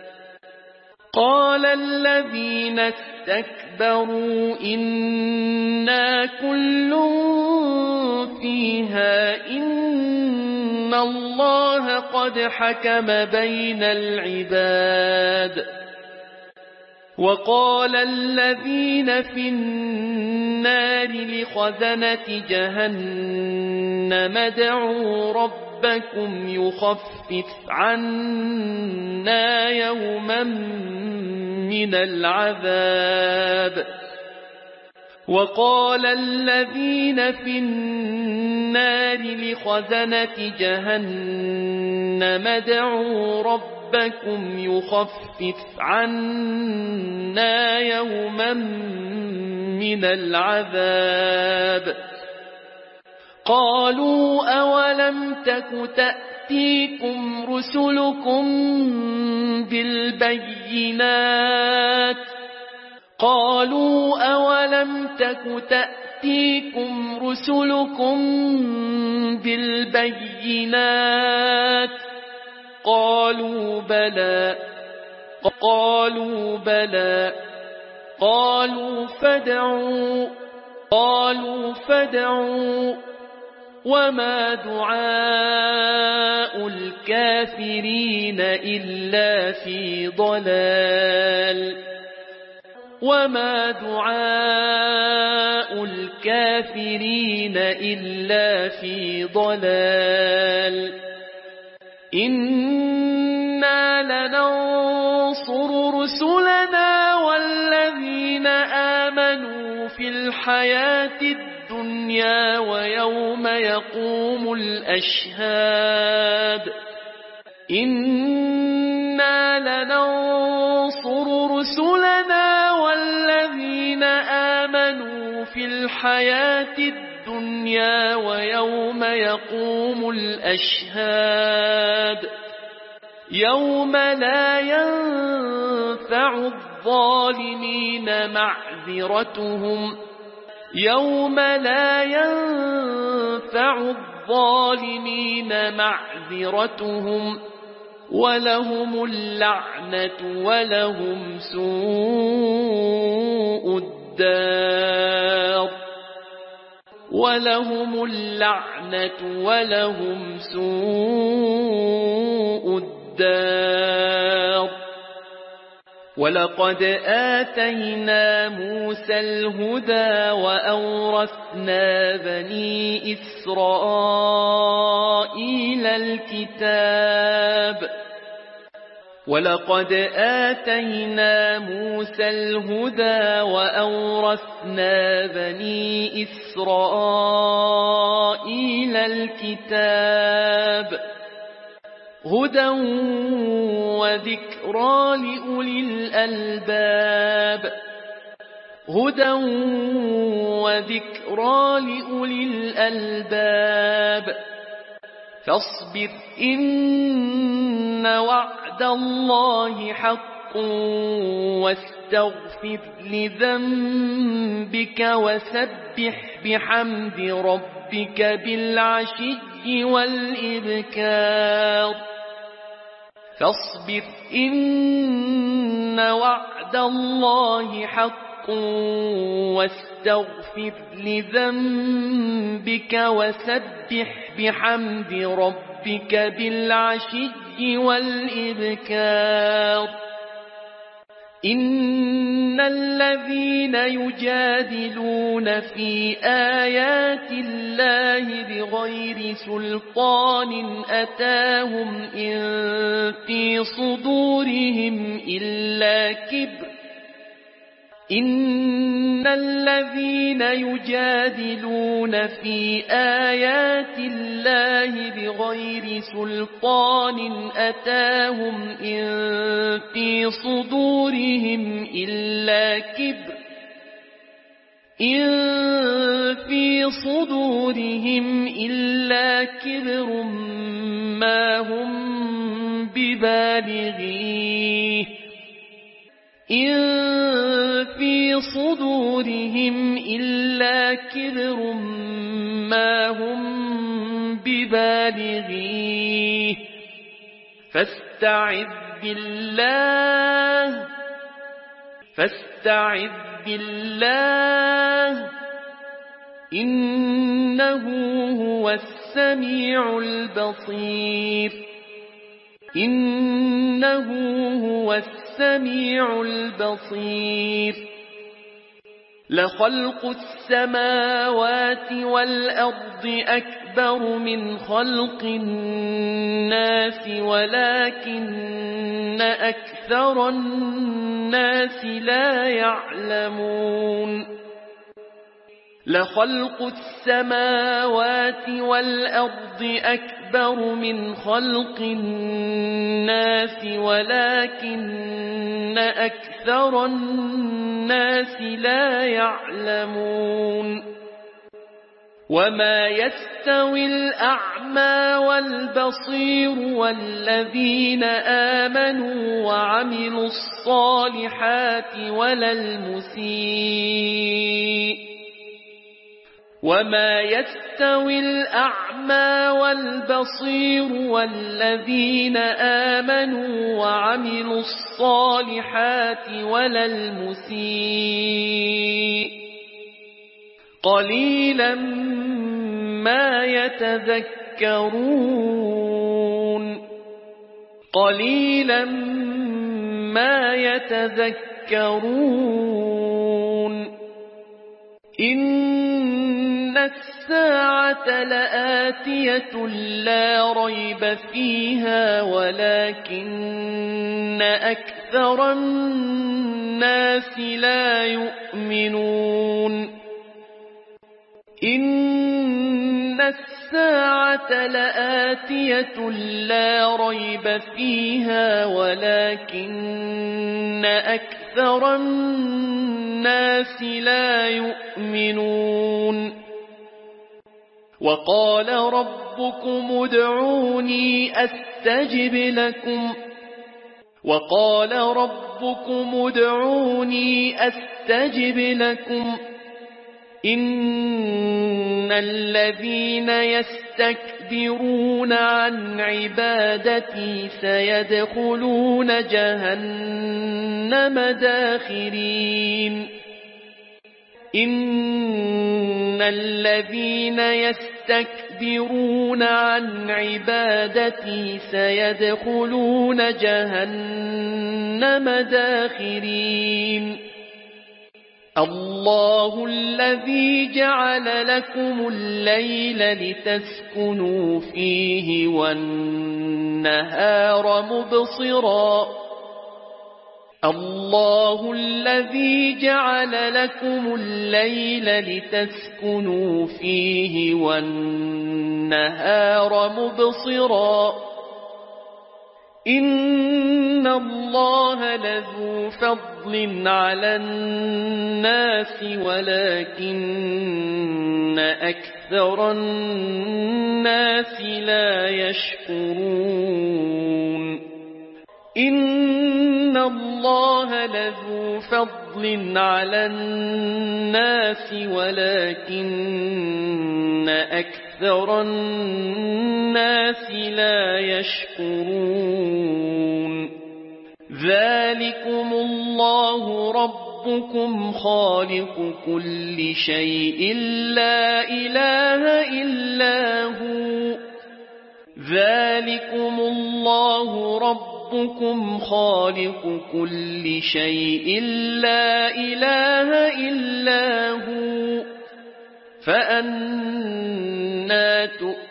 قال الذين استكبروا إنا كل فيها إن الله قد حكم بين العباد وقال الذين في النار لخزنة جهنم ادعوا ربكم يخفف عنا يوما من العذاب وقال الذين في النار لخزنة جهنم ادعوا ربكم يخفف عنا يوما من العذاب قالوا أولم تك تأتيكم رسلكم بالبينات قالوا بلى قالوا فادعوا وما دعاء الكافرين إلا في ضلال إنا لننصر رسلنا والذين آمنوا في الحياة الدنيا ويوم يقوم الأشهاد إنا لننصر رسلنا والذين آمنوا في الحياة الدنيا ويوم يقوم الأشهاد يوم لا ينفع الظالمين معذرتهم ولهم اللعنة ولهم سوء الدار. ولقد آتينا موسى الهدى وأورثنا بني إسرائيل الكتاب هدى وذكرى لأولي الألباب فاصبر إن وعد الله حق واستغفر لذنبك وسبح بحمد ربك بالعشي والإبكار. واستغفر لذنبك وسبح بحمد ربك بالعشي والإبكار. إن الذين يجادلون في آيات الله بغير سلطان أتاهم إن في صدورهم إلا كبر ما هم ببالغيه فاستعذ بالله إنه هو السميع البصير. لخلق السماوات والأرض أكبر من خلق الناس ولكن أكثر الناس لا يعلمون. لخلق السماوات والأرض أكبر من خلق الناس ولكن أكثر الناس لا يعلمون. وما يستوي الأعمى والبصير والذين آمنوا وعملوا الصالحات ولا المسيء. وما يستوي الأعمى والبصير والذين آمنوا وعملوا الصالحات ولا المسيء قليلا ما يتذكرون. إن الساعة لآتية لا ريب فيها ولكن أكثر الناس لا يؤمنون. إن الساعة لآتية لا ريب فيها ولكن أكثر الناس لا يؤمنون. وقال ربكم ادعوني أستجب لكم وقال ربكم ادعوني أستجب لكم إن الذين يستكبرون عن عبادتي سيدخلون جهنم داخرين إن الذين يستكبرون عن عبادتي سيدخلون جهنم داخرين الله الذي جعل لكم الليل لتسكنوا فيه والنهار مبصرا الله الذي جعل لكم الليل لتسكنوا فيه والنهار مبصرا إن الله لذو فضل على الناس ولكن أكثر الناس لا يشكرون إن الله لذو فضل على الناس ولكن أكثر الناس لا يشكرون ذلكم الله ربكم خالق كل شيء لا إله إلا هو ذلكم الله ربكم خالق كل شيء لا إله إلا هو فأنى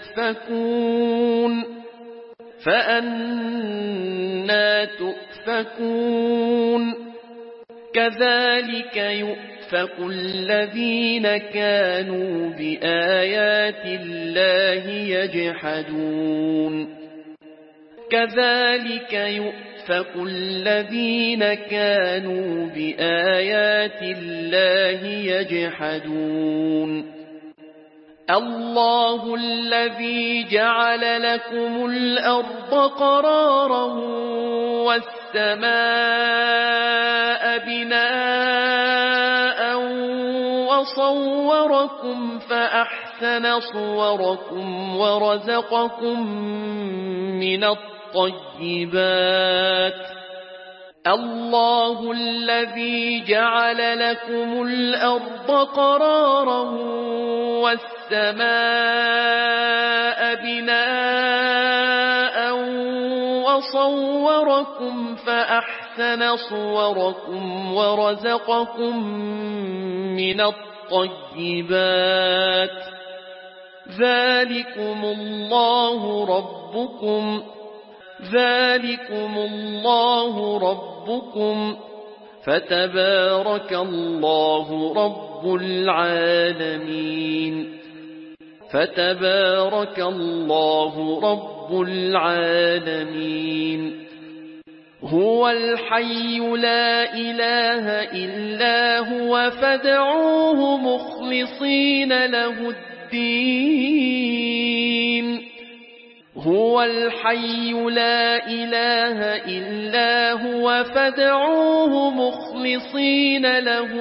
تؤفكون كذلك يؤفك الذين كانوا بآيات الله يجحدون كذلك يؤفك الذين كانوا بآيات الله يجحدون الله الذي جعل لكم الأرض قرارا والسماء بناء وصوركم فأحسن صوركم ورزقكم من الطيبات الله الذي جعل لكم الأرض قرارا والسماء بناء وصوركم فأحسن صوركم ورزقكم من الطيبات ذلكم الله ربكم فتبارك الله رب العالمين فتبارك الله رب العالمين هو الحي لا إله إلا هو فادعوه مخلصين له الدين هو الحي لا إله إلا هو فادعوه مخلصين له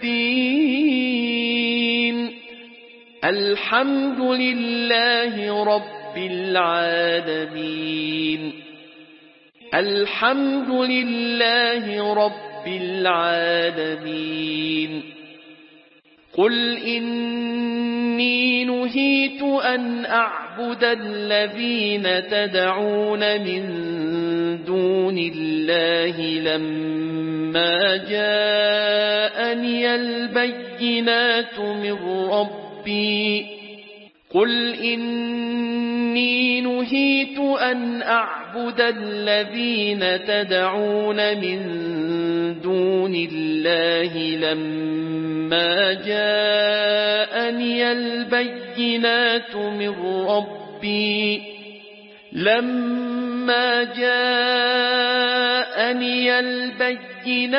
الدين الحمد لله رب العالمين الحمد لله رب العالمين قل إني نهيت أن أعبد الذين تدعون من دون الله لما جاءني البينات من ربي قل إني نهيت أن أعبد الذين تدعون من دون الله لما جاءني البينات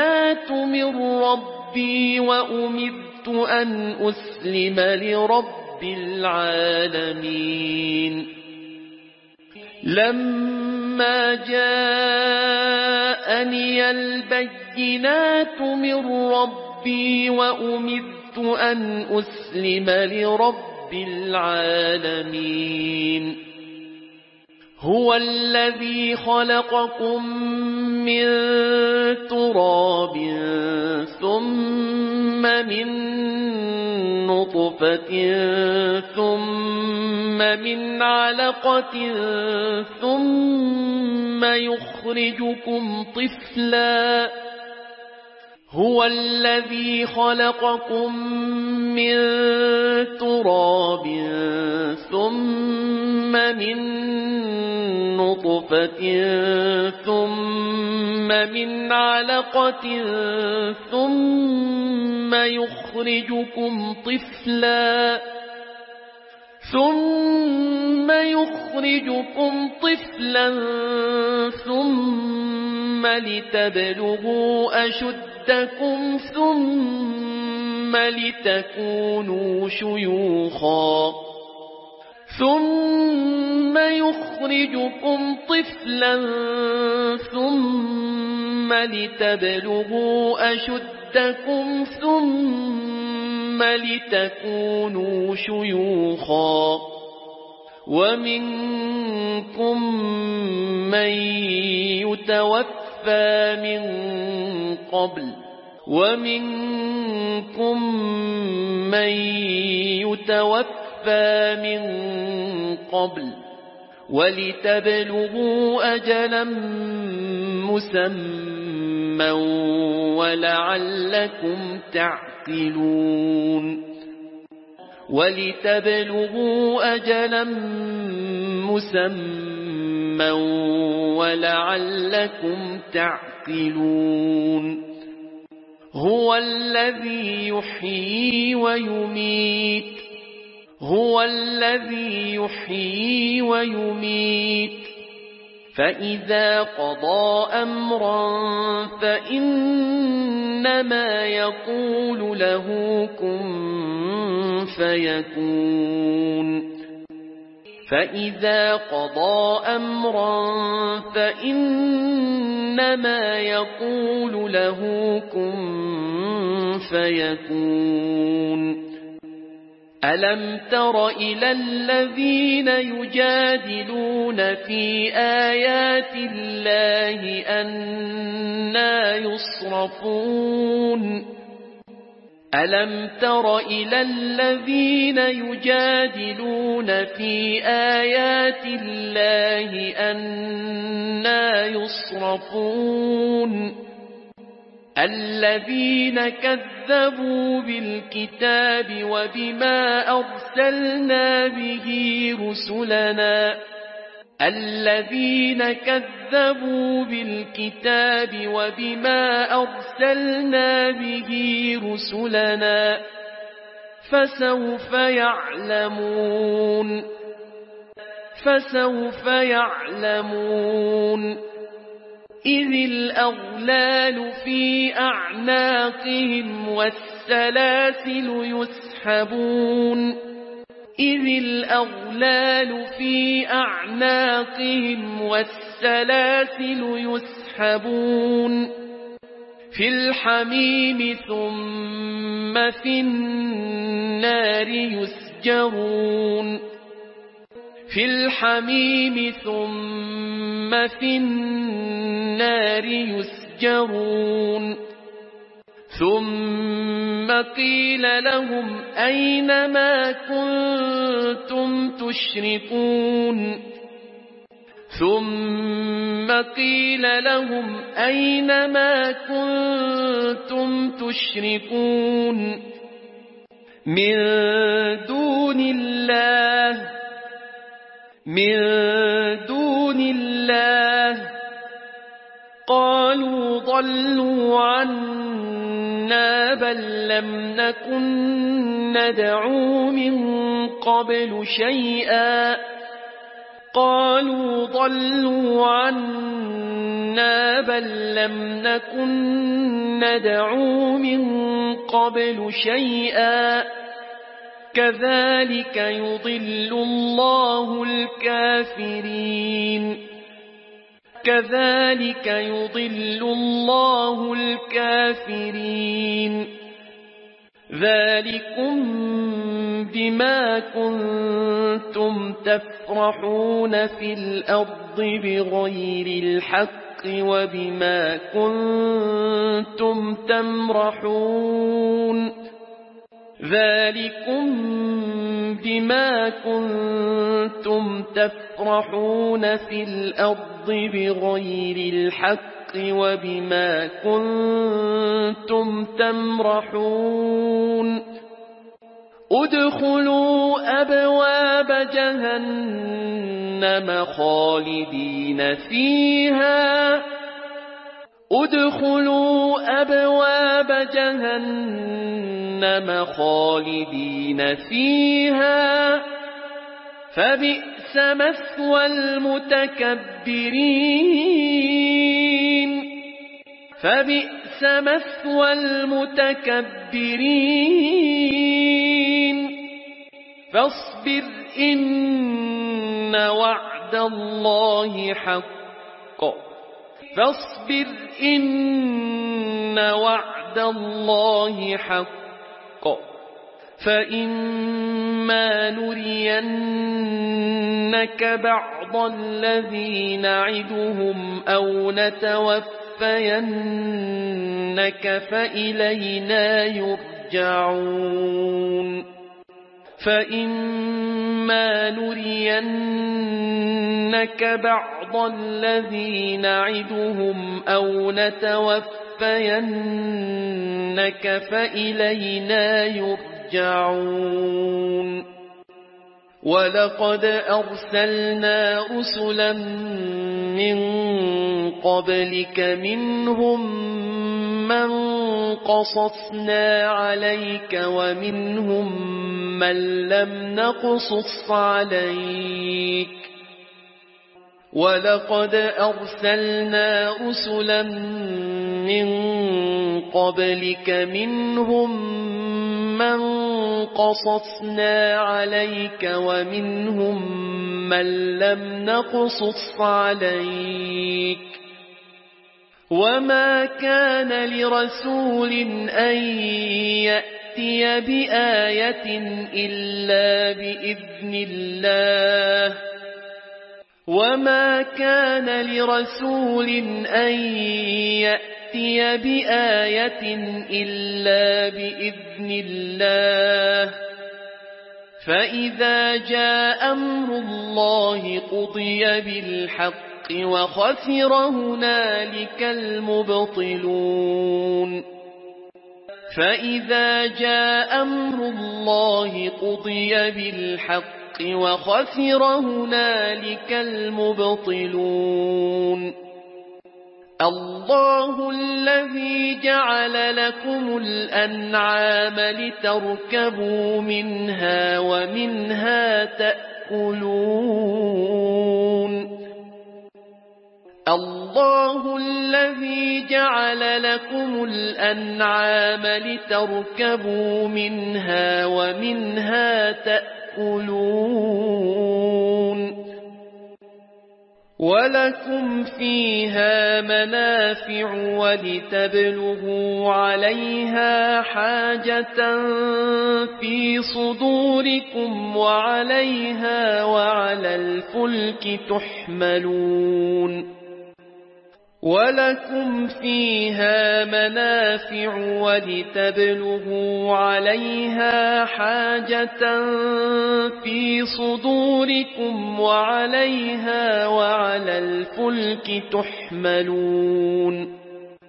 من ربي وأمرت أن أسلم لرب لرب العالمين لما جاءني البينات من ربي وأمرت أن أسلم لرب العالمين هو الذي خلقكم من تراب ثم من نطفة ثم من علقة ثم يخرجكم طفلا هو الذي خلقكم من تراب ثم من نطفة ثم من علقة ثم يخرجكم طفلا ثم لتبلغوا أشدكم ثم لتكونوا شيوخا ثم يخرجكم طفلا ثم لتبلغوا أشدكم ثم لتكونوا شيوخا ومنكم من يتوفى من قبل ولتبلغوا أجلا مسمى ولعلكم تعقلون هو الذي يحيي ويميت فإذا قضى أمرا فإنما يقول له كن فيكون ألم تر إلى الذين يجادلون في آيات الله أنى يصرفون ألم تر إلى الذين يجادلون في آيات الله أنى يصرفون الذين كذبوا بالكتاب وبما أرسلنا به رسلنا فسوف يعلمون إذ الأغلال في أعناقهم والسلاسل يسحبون في الحميم ثم في النار يسجرون ثم قيل لهم أين ما كنتم تشركون من دون الله قالوا ضلوا عنا بل لم نكن ندعو من قبل شيئا كذلك يضل الله الكافرين كذلك يضل الله الكافرين ذلكم بما كنتم تفرحون في الأرض بغير الحق وبما كنتم تمرحون ذلكم بما كنتم تفرحون في الأرض بغير الحق وبما كنتم تمرحون ادخلوا أبواب جهنم خالدين فيها ادخلوا أبواب جهنم خالدين فيها فبئس مثوى المتكبرين فبئس مثوى المتكبرين فاصبر إن وعد الله حق فاصبر إن وعد الله حق فإما نرينك بعض الذي نعدهم أو نتوفينك فإلينا يرجعون فإما نرينك بعض الذي نعدهم أو نتوفينك فإلينا يرجعون ولقد أرسلنا رسلا من قبلك منهم من قصصنا عليك ومنهم من لم نقصص عليك ولقد أرسلنا رسلا من قبلك منهم من قصصنا عليك ومنهم من لم نقصص عليك وما كان لرسول أن يأتي بآية إلا بإذن الله وما كان لرسول أن يأتي بآية إلا بإذن الله فإذا جاء أمر الله قضي بالحق وخسر هنالك المبطلون فإذا جاء أمر الله قضي بالحق وخسر هنالك المبطلون الله الذي جعل لكم الأنعام لتركبوا منها ومنها تأكلون الله الذي جعل لكم الأنعام لتركبوا منها ومنها تأكلون ولكم فيها منافع ولتبلغوا عليها حاجة في صدوركم وعليها وعلى الفلك تحملون ولكم فيها منافع ولتبلغوا عليها حاجة في صدوركم وعليها وعلى الفلك تحملون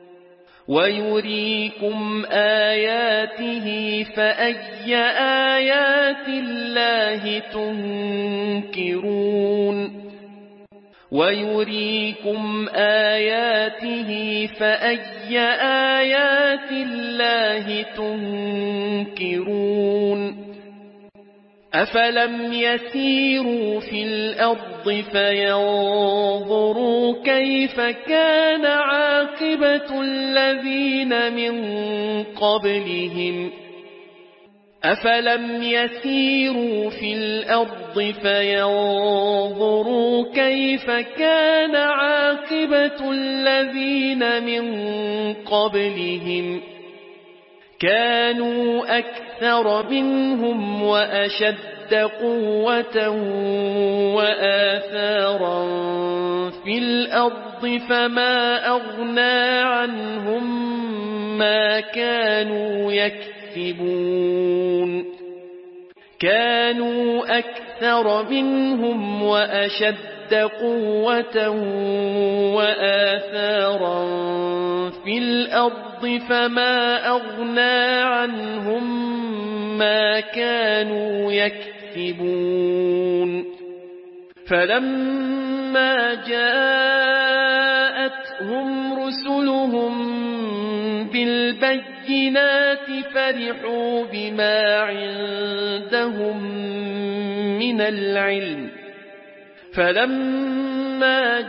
ويريكم آياته فأي آيات الله تنكرون ويريكم آياته فأي آيات الله تنكرون أفلم يسيروا في الأرض فينظروا كيف كان عاقبة الذين من قبلهم أفلم يسيروا في الأرض فينظروا كيف كان عاقبة الذين من قبلهم كانوا أكثر منهم وأشد قوة وآثارا في الأرض فما أغنى عنهم ما كانوا يكسبون كانوا أكثر منهم وأشد قوة وآثارا في الأرض فما أغنى عنهم ما كانوا يكسبون فلما جاءتهم رسلهم بالبينات فرحوا بما عندهم من العلم فلما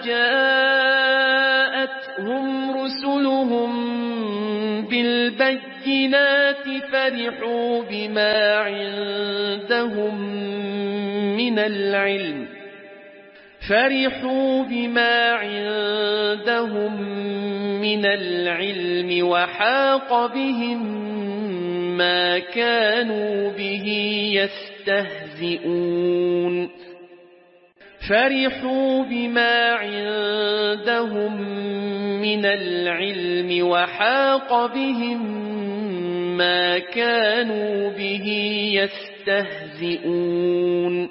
جاءتهم رسلهم بالبينات فرحوا بما عندهم من العلم وحاق بهم ما كانوا به يستهزئون فرحوا بما عندهم من العلم وحاق بهم ما كانوا به يستهزئون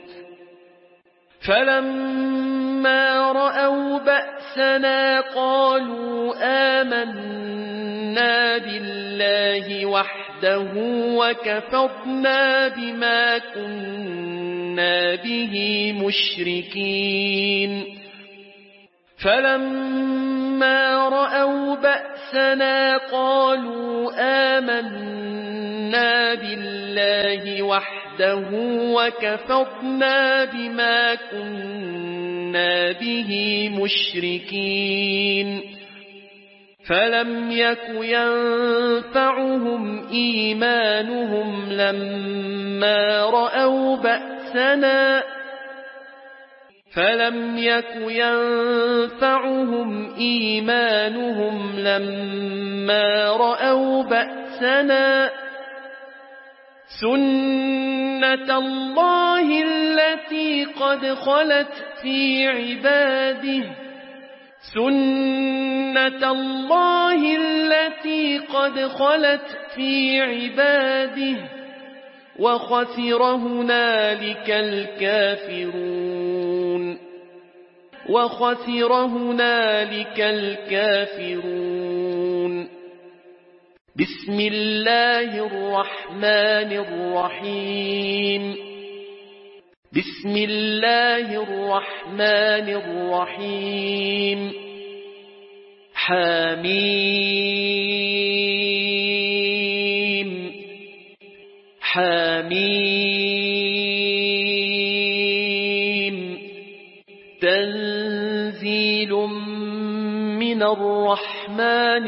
فلما رأوا بأسنا قالوا آمنا بالله وحده وكفرنا بما كنا به مشركين فلما رأوا بأسنا قالوا آمنا بالله وحده وكفرنا بما كنا به مشركين فلم يك ينفعهم إيمانهم لما رأوا بأسنا سنة الله التي قد خلت في عباده وخسر هنالك الكافرون بسم الله الرحمن الرحيم حميم تنزيل من الرحمن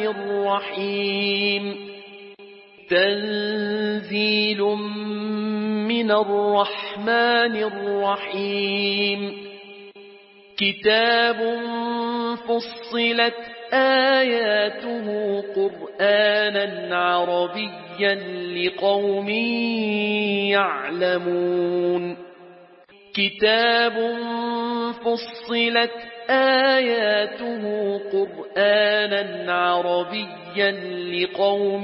الرحيم كتاب فصلت آياته قرآنا عربيا لقوم يعلمون كتاب فصلت آياته قرآنا عربيا لقوم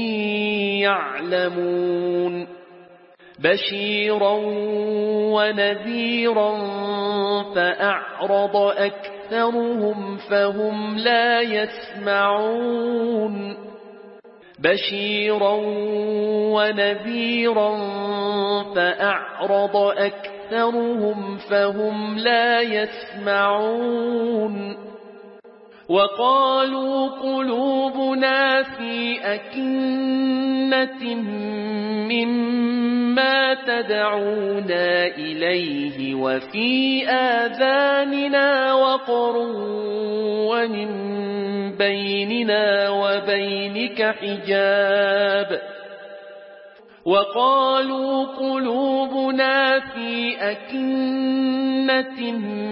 يعلمون بشيرا ونذيرا فأعرض أكثرهم فهم لا يسمعون وقالوا قلوبنا في أكنة مما تدعونا إليه وفي آذاننا وقر ومن بيننا وبينك حجاب وقالوا قلوبنا في أكنة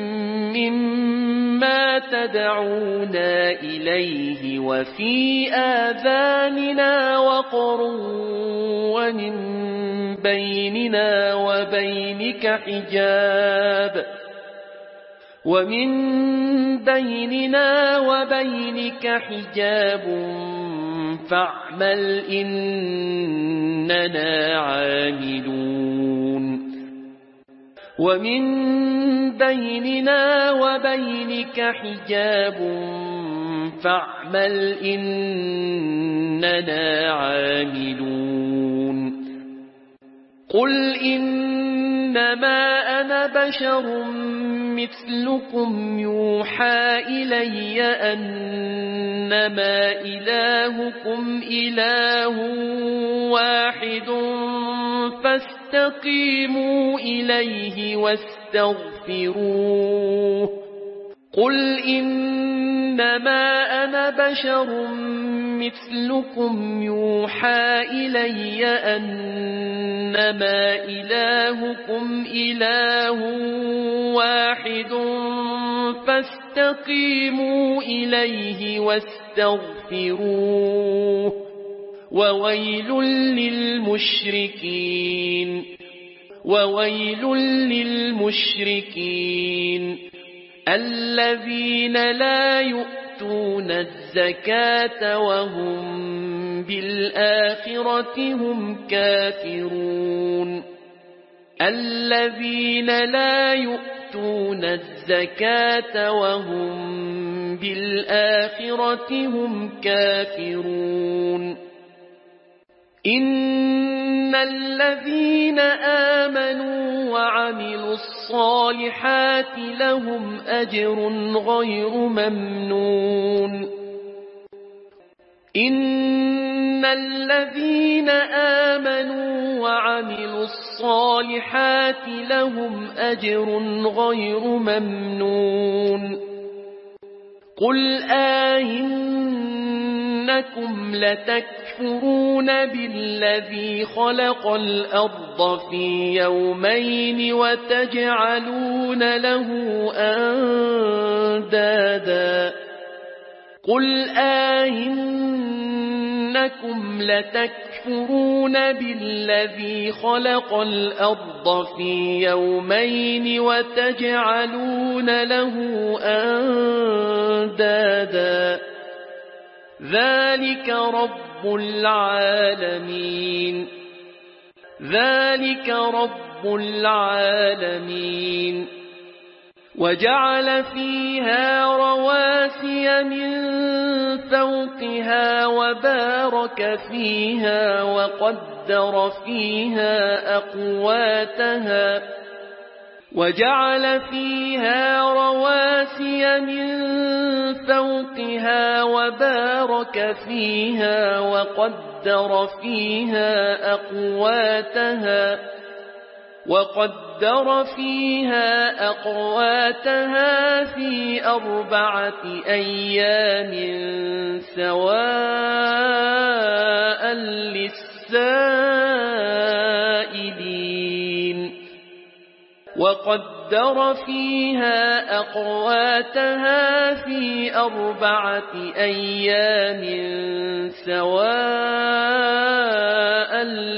مما تدعونا إليه وفي آذاننا وقر ومن بيننا وبينك حجاب فاعمل إننا عاملون ومن بيننا وبينك حجاب فاعمل إننا عاملون قل إنما أنا بشر مثلكم يوحى إلي أنما إلهكم إله واحد فاستقيموا إليه واستغفروه قل إنما أنا بشر مثلكم يوحى إلي أنما إلهكم إله واحد فاستقيموا إليه واستغفروه وويل للمشركين الذين لا يؤتون الزكاة وهم بالآخرة هم كافرون الذين لا يؤتون الزكاة وهم بالآخرة هم كافرون إن الذين آمنوا وعملوا الصالحات لهم أجر غير ممنون إن الذين آمنوا وعملوا الصالحات لهم أجر غير ممنون قل إنكم لتكفرون بالذي خلق الأرض في يومين وتجعلون له أندادا قل إنكم لتكفرون بالذي خلق الأرض في يومين وتجعلون له أندادا ذلك رب العالمين وجعل فيها رواسي من فوقها وبارك فيها وقدر فيها أقواتها في 4 أيام سواء للسائلين وقدر فيها أقواتها في 4 أيام سواء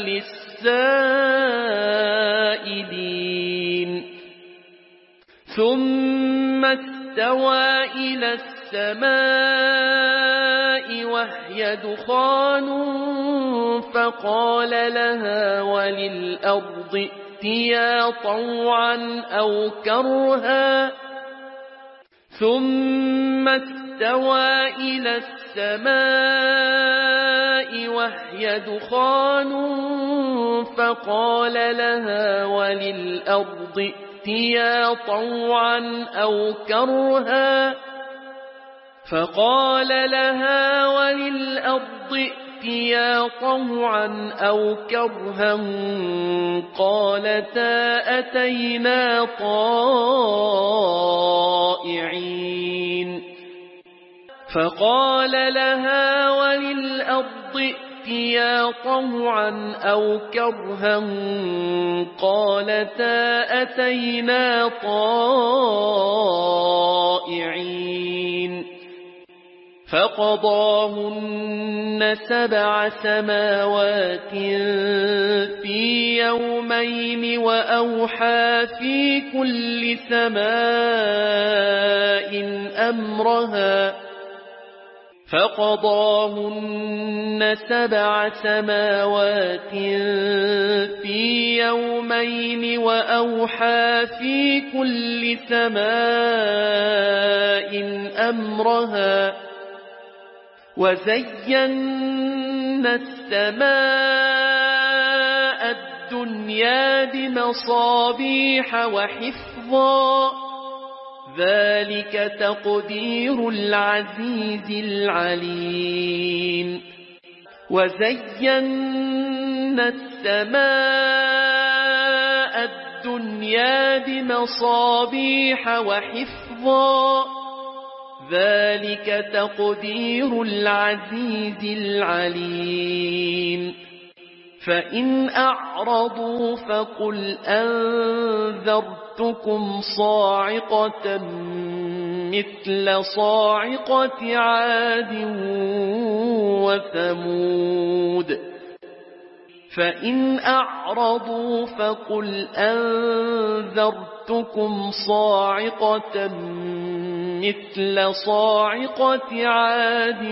للسائلين ثم استوى إلى السماء وهي دخان فقال لها وللأرض ائتيا طوعا أو كرها ثم استوى إلى السماء وهي دخان فقال لها وللأرض ائتيا طوعا أو كرها قالتا أتينا طائعين فقال لها وللأرض ائتيا طوعا أو كرها قالتا أتينا طائعين فقضاهن 7 سماوات في يومين وأوحى في كل سماء أمرها فقضاهن 7 سماوات في يومين وأوحى في كل سماء أمرها وزينا السماء الدنيا بمصابيح وحفظا ذلك تقدير العزيز العليم وزينا السماء الدنيا بمصابيح وحفظا ذلك تقدير العزيز العليم فإن أعرضوا فقل أنذرتكم صاعقة مثل صاعقة عاد وثمود فإن أعرضوا فقل أنذرتكم صاعقة مثل صاعقة عاد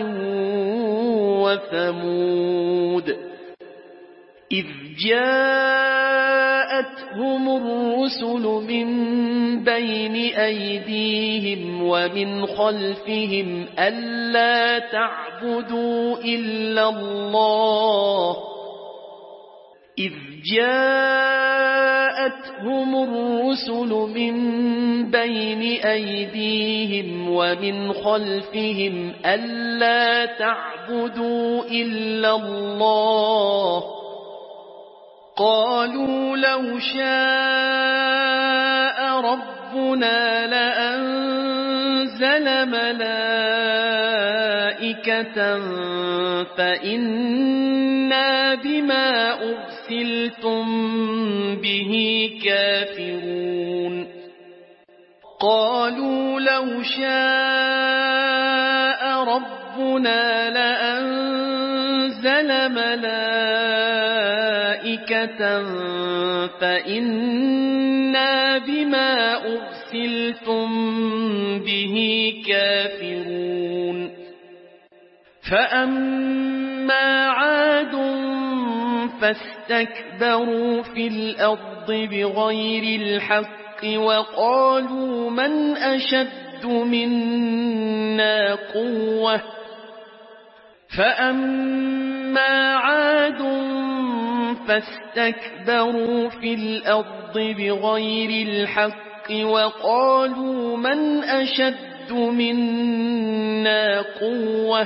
وثمود إذ جاءتهم الرسل من بين أيديهم ومن خلفهم ألا تعبدوا إلا الله إذ جاءتهم الرسل من بين أيديهم ومن خلفهم ألا تعبدوا إلا الله قالوا لو شاء ربنا لأنزل ملائكة فإنا بما أرسلتم به كافرون قالوا لو شاء ربنا لأنزل ملائكة فإنا بما أرسلتم به كافرون فأما عاد فاستكبروا في الأرض بغير الحق وقالوا من أشد منا قوة فأما عاد فاستكبروا في الأرض بغير الحق وقالوا من أشد منا قوة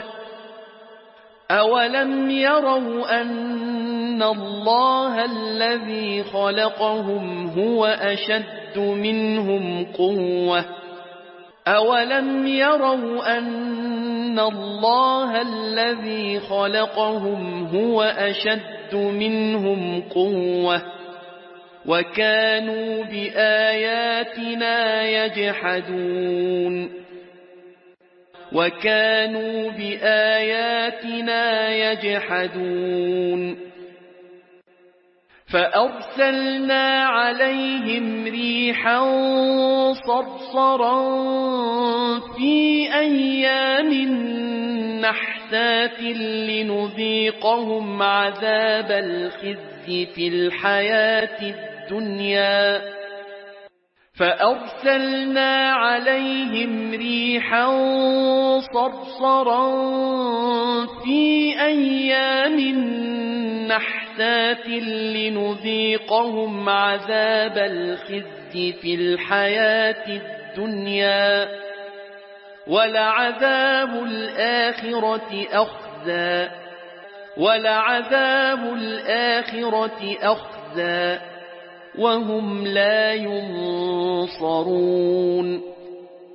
أولم يروا أن الله الذي خلقهم هو أشد منهم قوة أولم يروا أن الله الذي خلقهم هو أشد منهم قوة وكانوا بآياتنا يجحدون وكانوا بآياتنا يجحدون فأرسلنا عليهم ريحا صرصرا في أيام نحسات لنذيقهم عذاب الخزي في الحياة الدنيا فأرسلنا عليهم ريحا صرصرا في أيام نحسات لنذيقهم عذاب الخزي في الحياة الدنيا ولعذاب الآخرة أخزى ولعذاب الآخرة أخزى وهم لا ينصرون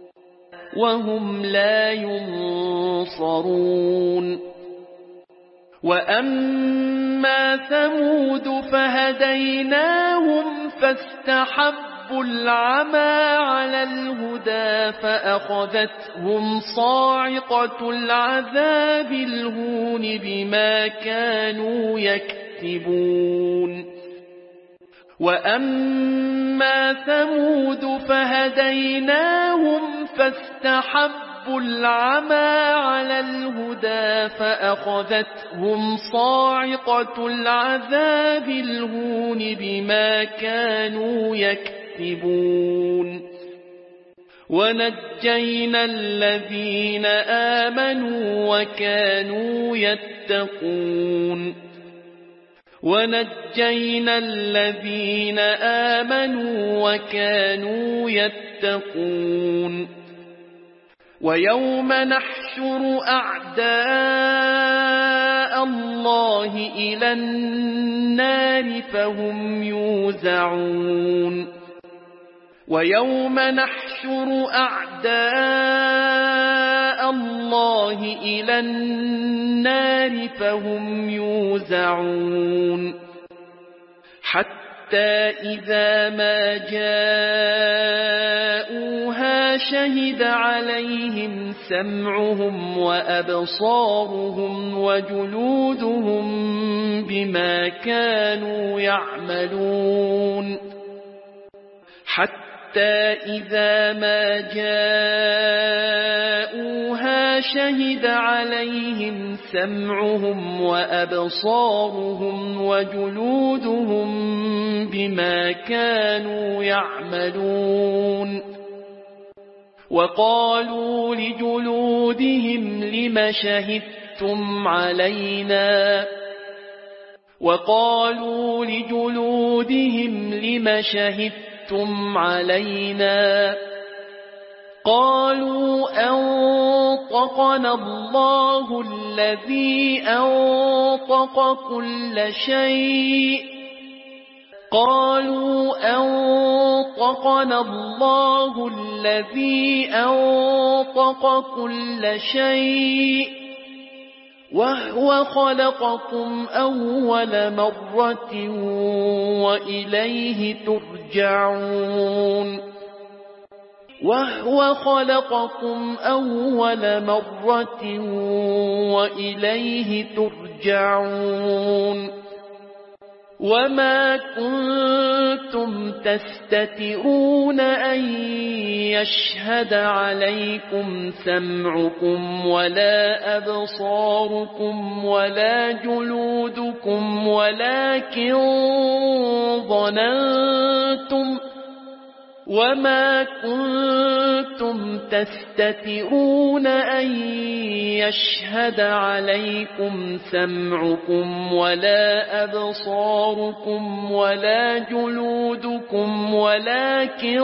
وهم لا ينصرون وأما ثمود فهديناهم فاستحبوا العمى على الهدى فأخذتهم صاعقة العذاب الهون بما كانوا يكسبون وأما ثمود فهديناهم فاستحبوا العمى على الهدى فأخذتهم صاعقة العذاب الهون بما كانوا يكسبون ونجينا الذين آمنوا وكانوا يتقون ونجينا الذين آمنوا وكانوا يتقون ويوم نحشر أعداء الله إلى النار فهم يوزعون ويوم نحشر أعداء الله إلى النار فهم يوزعون حتى إذا ما جاءوها شهد عليهم سمعهم وأبصارهم وجلودهم بما كانوا يعملون حتى إذا ما جاءوها شهد عليهم سمعهم وأبصارهم وجلودهم بما كانوا يعملون وقالوا لجلودهم لم شهدتم علينا وقالوا لجلودهم لم شهدتم علينا قالوا أنطقنا الله الذي أنطق كل شيء قالوا أنطقنا الله الذي أنطق كل شيء وهو خلقكم أول مرة وإليه ترجعون وهو خلقكم أول مرة وإليه ترجعون وما كنتم تستترون أن يشهد عليكم سمعكم ولا أبصاركم ولا جلودكم ولكن ظننتم وما كنتم تستترون أن يشهد عليكم سمعكم ولا أبصاركم ولا جلودكم ولكن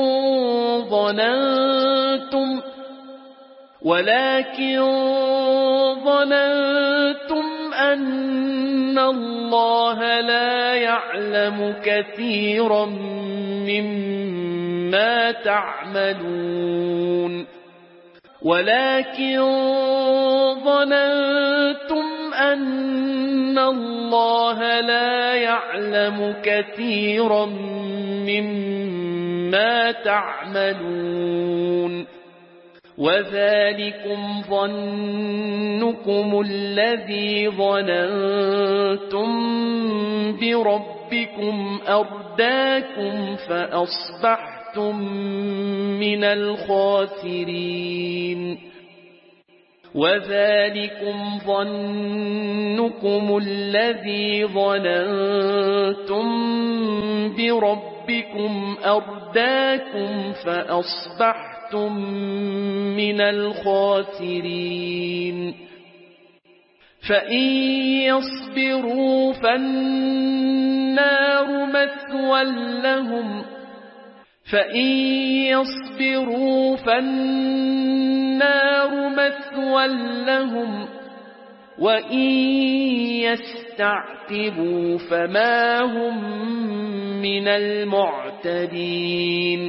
ظننتم أن الله لا يعلم كثيرا مما تعملون ولكن ظننتم أن الله لا يعلم كثيرا مما تعملون وذلكم ظنكم الذي ظننتم بربكم أرداكم فأصبحتم من الخاسرين وذلكم ظنكم الذي ظننتم بربكم أرداكم فأصبحتم من الخاسرين فإن يصبروا فالنار مثوى لهم وإن يستعتبوا فما هم من المعتدين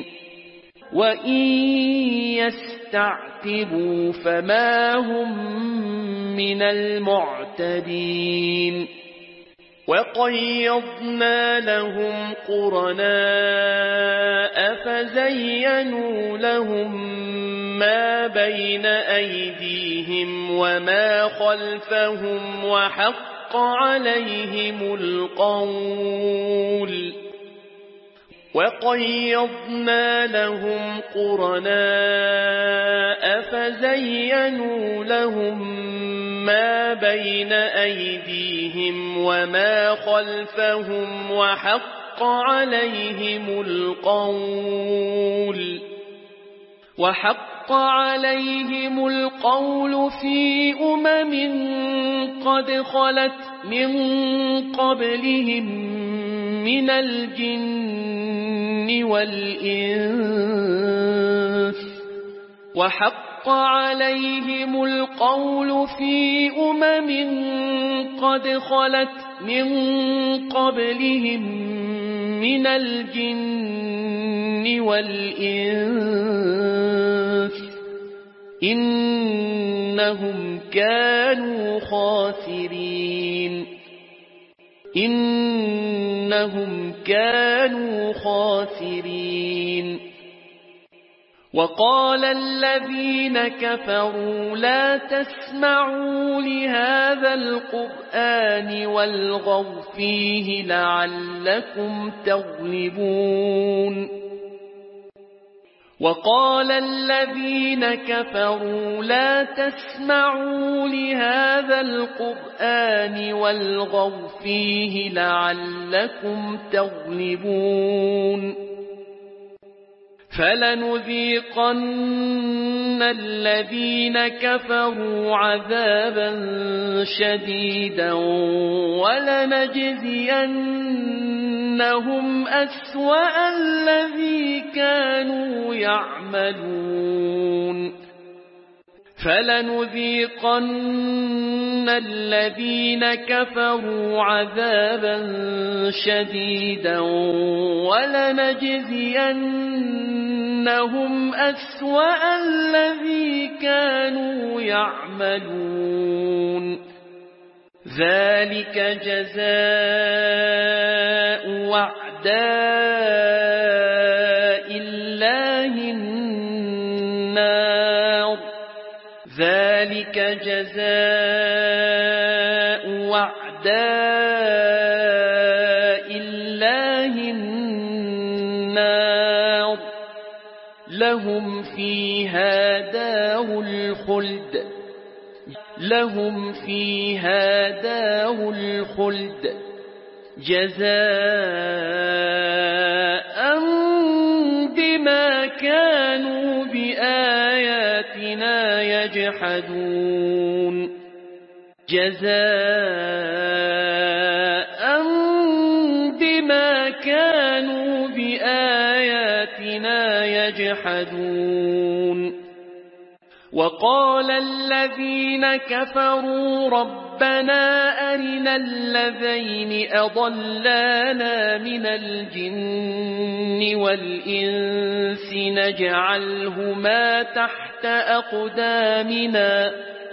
وإن يستعتبوا فما هم من المعتدين وقيضنا لهم قرناء فزينوا لهم ما بين أيديهم وما خلفهم وحق عليهم القول وقيضنا لهم قرناء فزينوا لهم ما بين أيديهم وما خلفهم وحق عليهم القول في قد خلت من قبلهم من الجن والإنس وحق عليهم القول في قد خلت من قبلهم من الجن والإنس إنهم كانوا خاسرين وقال الذين كفروا لا تسمعوا لهذا القرآن والغوا فيه لعلكم تغلبون وقال الذين كفروا لا تسمعوا لهذا القرآن والغوا فيه لعلكم تغلبون فلنذيقن الذين كفروا عذابا شديدا ولنجزينهم أسوأ الذي كانوا يعملون فلنذيقن الذين كفروا عذابا شديدا ولنجزينهم أسوأ الذي كانوا يعملون ذلك جزاء أعداء الله النار ذلك جزاء أعداء الله النار لهم فيها دار الخلد جزاء بما كانوا بآياتنا يجحدون وقال الذين كفروا ربنا أرنا الذين أضلانا من الجن والإنس نجعلهما تحت أقدامنا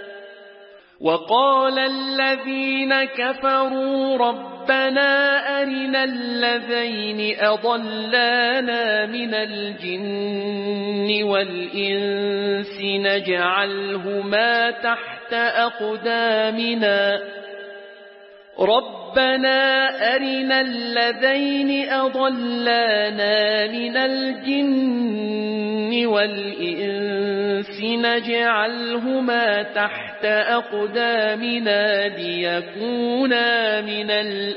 وقال الذين كفروا ربنا أرنا الذين أضلانا من الجن والإنس نجعلهما تحت أقدامنا ربنا أرنا الذين أضلانا من الجن والإنس نجعلهما تحت أقدامنا ليكونا من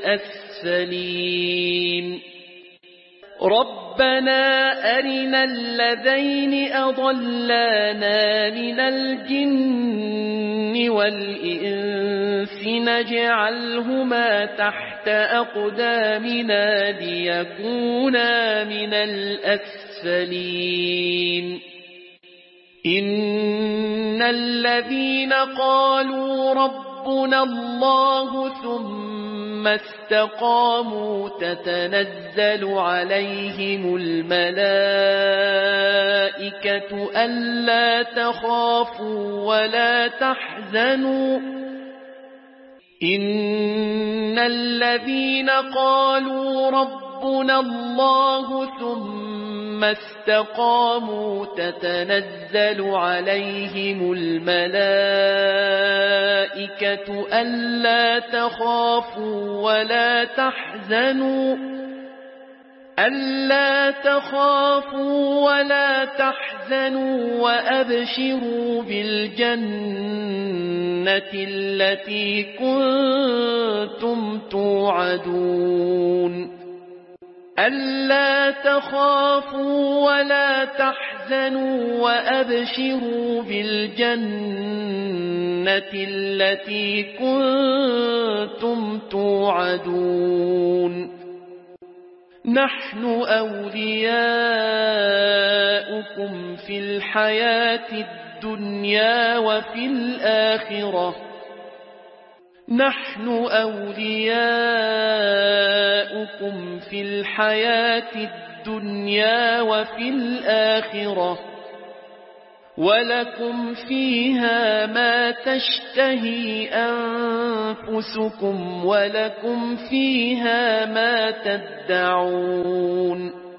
الأسفلين ربنا أرنا الذين أضلانا من الجن والإنس نجعلهما تحت أقدامنا ليكونا من الأسفلين إن الذين قالوا ربنا ربنا الله ثم استقاموا تتنزل عليهم الملائكة ألا تخافوا ولا تحزنوا إن الذين قالوا ربنا الله ثم استقاموا تتنزل عليهم الملائكة ألا تخافوا ولا تحزنوا وأبشروا بالجنة التي كنتم توعدون ألا تخافوا ولا تحزنوا وأبشروا بالجنة التي كنتم توعدون نحن أولياؤكم في الحياة الدنيا وفي الآخرة ولكم فيها ما تشتهي أنفسكم ولكم فيها ما تدعون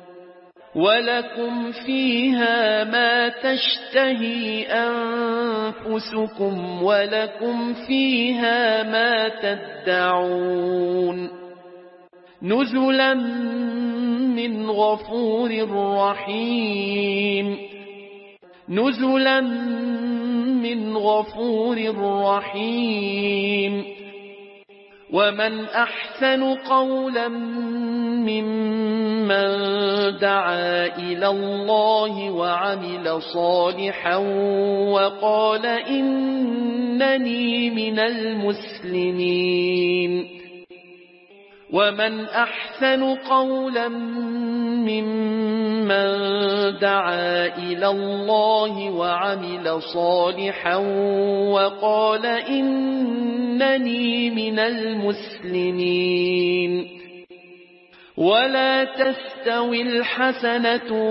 نزلا من غفور رحيم ومن أحسن قولا ممن دعا إلى الله وعمل صالحا وقال إنني من المسلمين ومن أحسن قولا ممن دعا إلى الله وعمل صالحا وقال إنني من المسلمين ولا تستوي الحسنة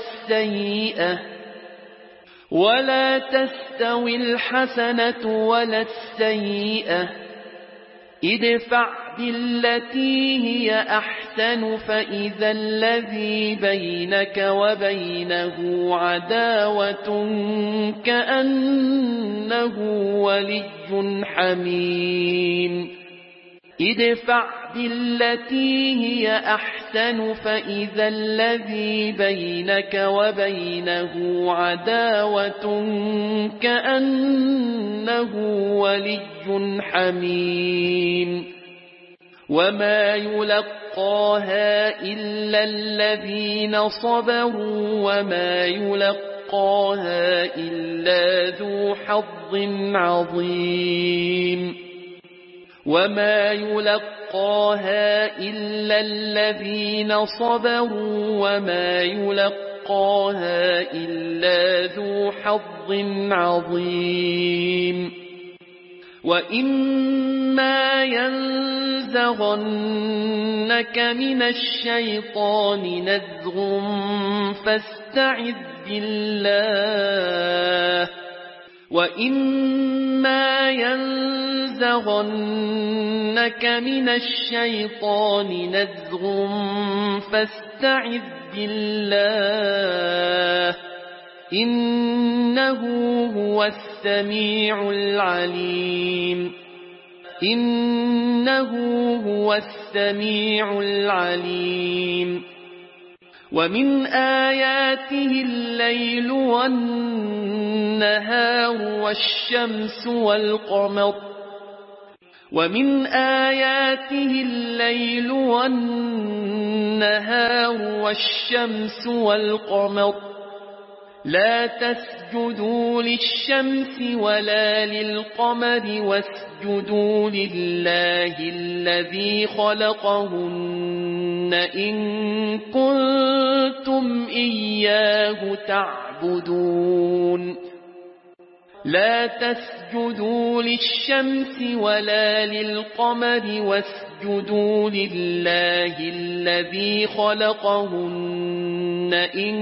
ولا السيئة ادفع بالتي هي أحسن فإذا الذي بينك وبينه عداوة كأنه ولي حميم وما يلقاها إلا الذين صبروا وما يلقاها إلا ذو حظ عظيم وإما ينزغنك من الشيطان نزغ فاستعذ بالله إنه هو السميع العليم ومن آياته الليل والنهار والشمس والقمر لا تسجدوا للشمس ولا للقمر واسجدوا لله الذي خلقهن إن كنتم إياه تعبدون لا تسجدوا للشمس ولا للقمر واسجدوا لله الذي خلقهن إن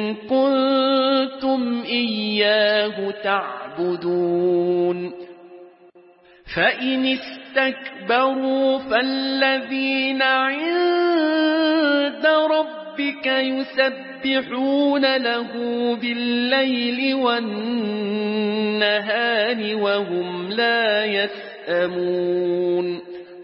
كنتم إياه تعبدون فإن استكبروا فالذين عند ربك يسبحون له بالليل والنهار وهم لا يسأمون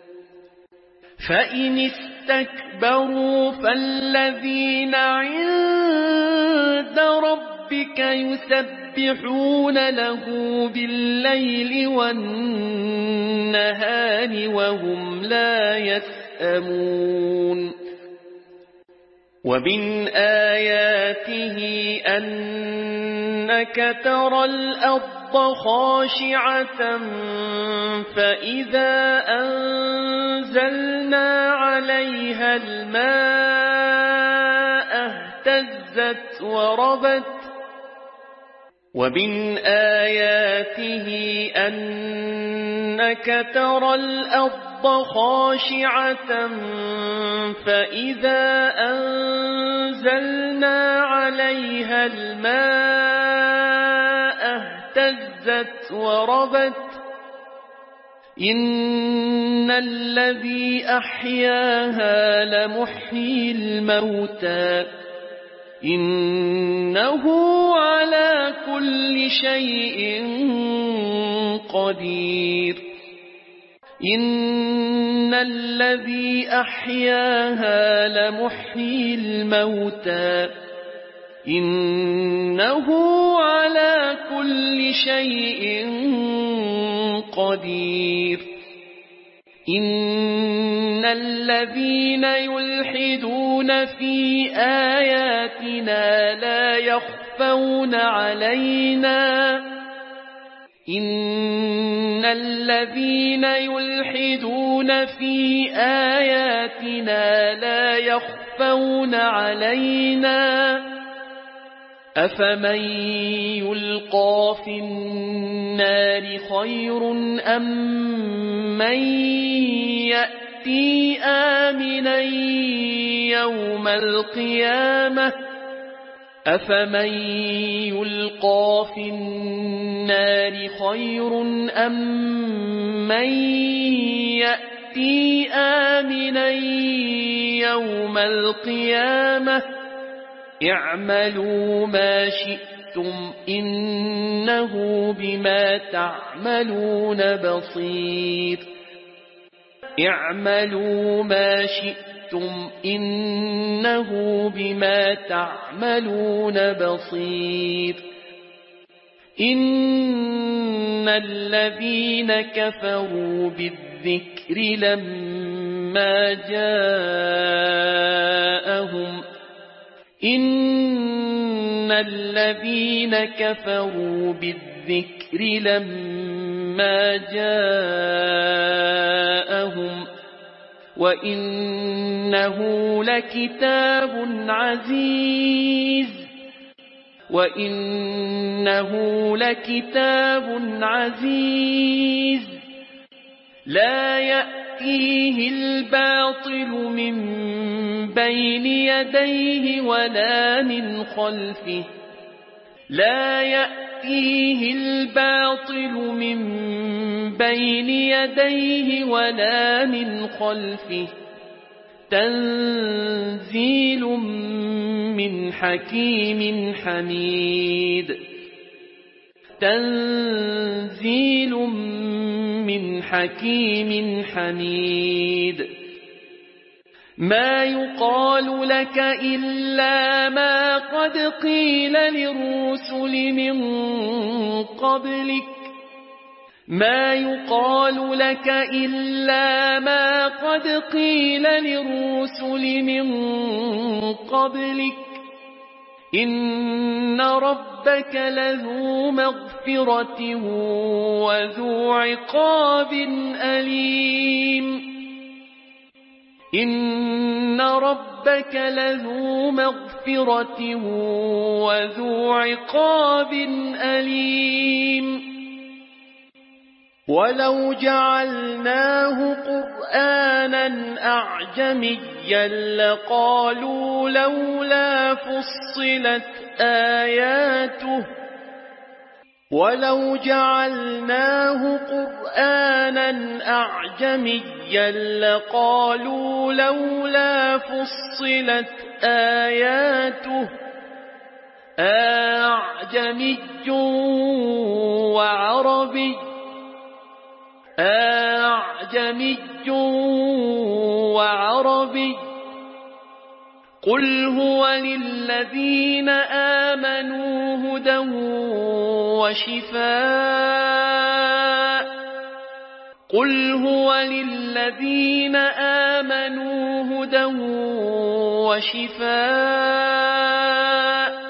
فإن استكبروا فالذين عند ربك يسبحون له بالليل والنهار وهم لا يسأمون ومن آياته أنك ترى الأرض خاشعة فإذا أنزلنا عليها الماء اهتزت وربت ومن آياته أنك ترى الأرض خاشعة فإذا أنزلنا عليها الماء اهتزت وربت إن الذي أحياها لمحيي الموتى إنه على كل شيء قدير إن الذي أحياها لمحيي الموتى إنه على كل شيء قدير إن الذين يلحدون في آياتنا لا يخفون علينا إن الذين يلحدون في آياتنا لا يخفون علينا أفمن يلقى في النار خير أم من يأتي آمنا يوم القيامة أفمن يلقى في النار خير أم من يأتي آمنا يوم القيامة اعملوا ما شئتم إنه بما تعملون بصير اعملوا ما شئتم إنه بما تعملون بصير إن الذين كفروا بالذكر لما جاءهم إن الذين كفروا بالذكر لما جاءهم وإنه لكتاب عزيز وإنه لكتاب عزيز لا يأتيه الباطل من بين يديه ولا من خلفه لا يأتيه الباطل من بين يديه ولا من خلفه تنزيل من حكيم حميد تنزيل من حكيم حميد ما يقال لك إلا ما قد قيل للرسل من قبلك ما يقال لك إلا ما قد قيل للرسل من قبلك إن ربك لذو مغفرة وذو عقاب أليم إن ربك لذو مغفرة مغفرة وذو عقاب أليم ولو جعلناه قرآنا أعجميا لقالوا لولا فصلت آياته ولو جعلناه قرآنا أعجميا لقالوا لولا فصلت آياته أعجمي وعربي قل هو للذين آمنوا هدى وشفاء قل هو للذين آمنوا هدى وشفاء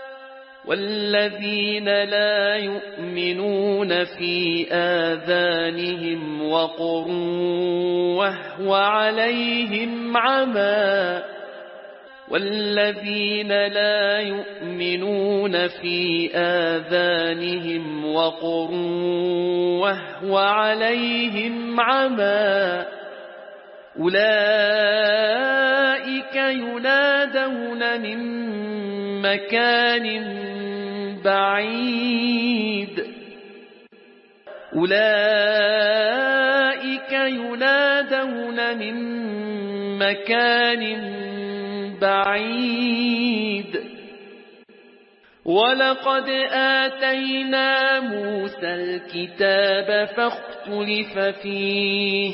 والذين لا يؤمنون في آذانهم وقر وهو عليهم عمى والذين لا يؤمنون في آذانهم وقر وهو عليهم عمى أولئك ينادون من مكان بعيد أولئك ينادون من مكان بعيد ولقد آتينا موسى الكتاب فاختلف فيه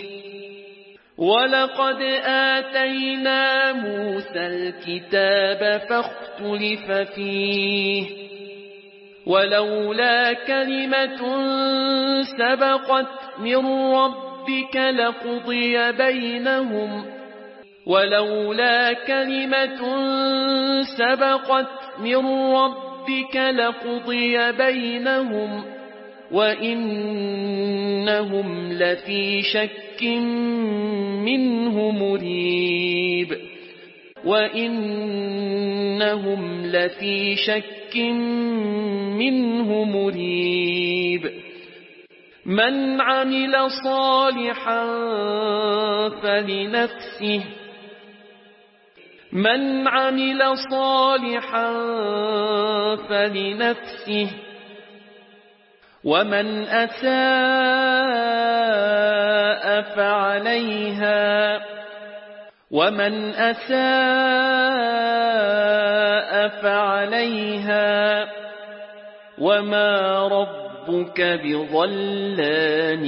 ولولا كلمة سبقت من ربك لقضي بينهم وإنهم لفي شك منه مريب من عمل صالحا فلنفسه ومن أساء فعليها وما ربك بظلام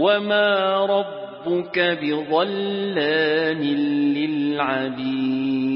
للعبيد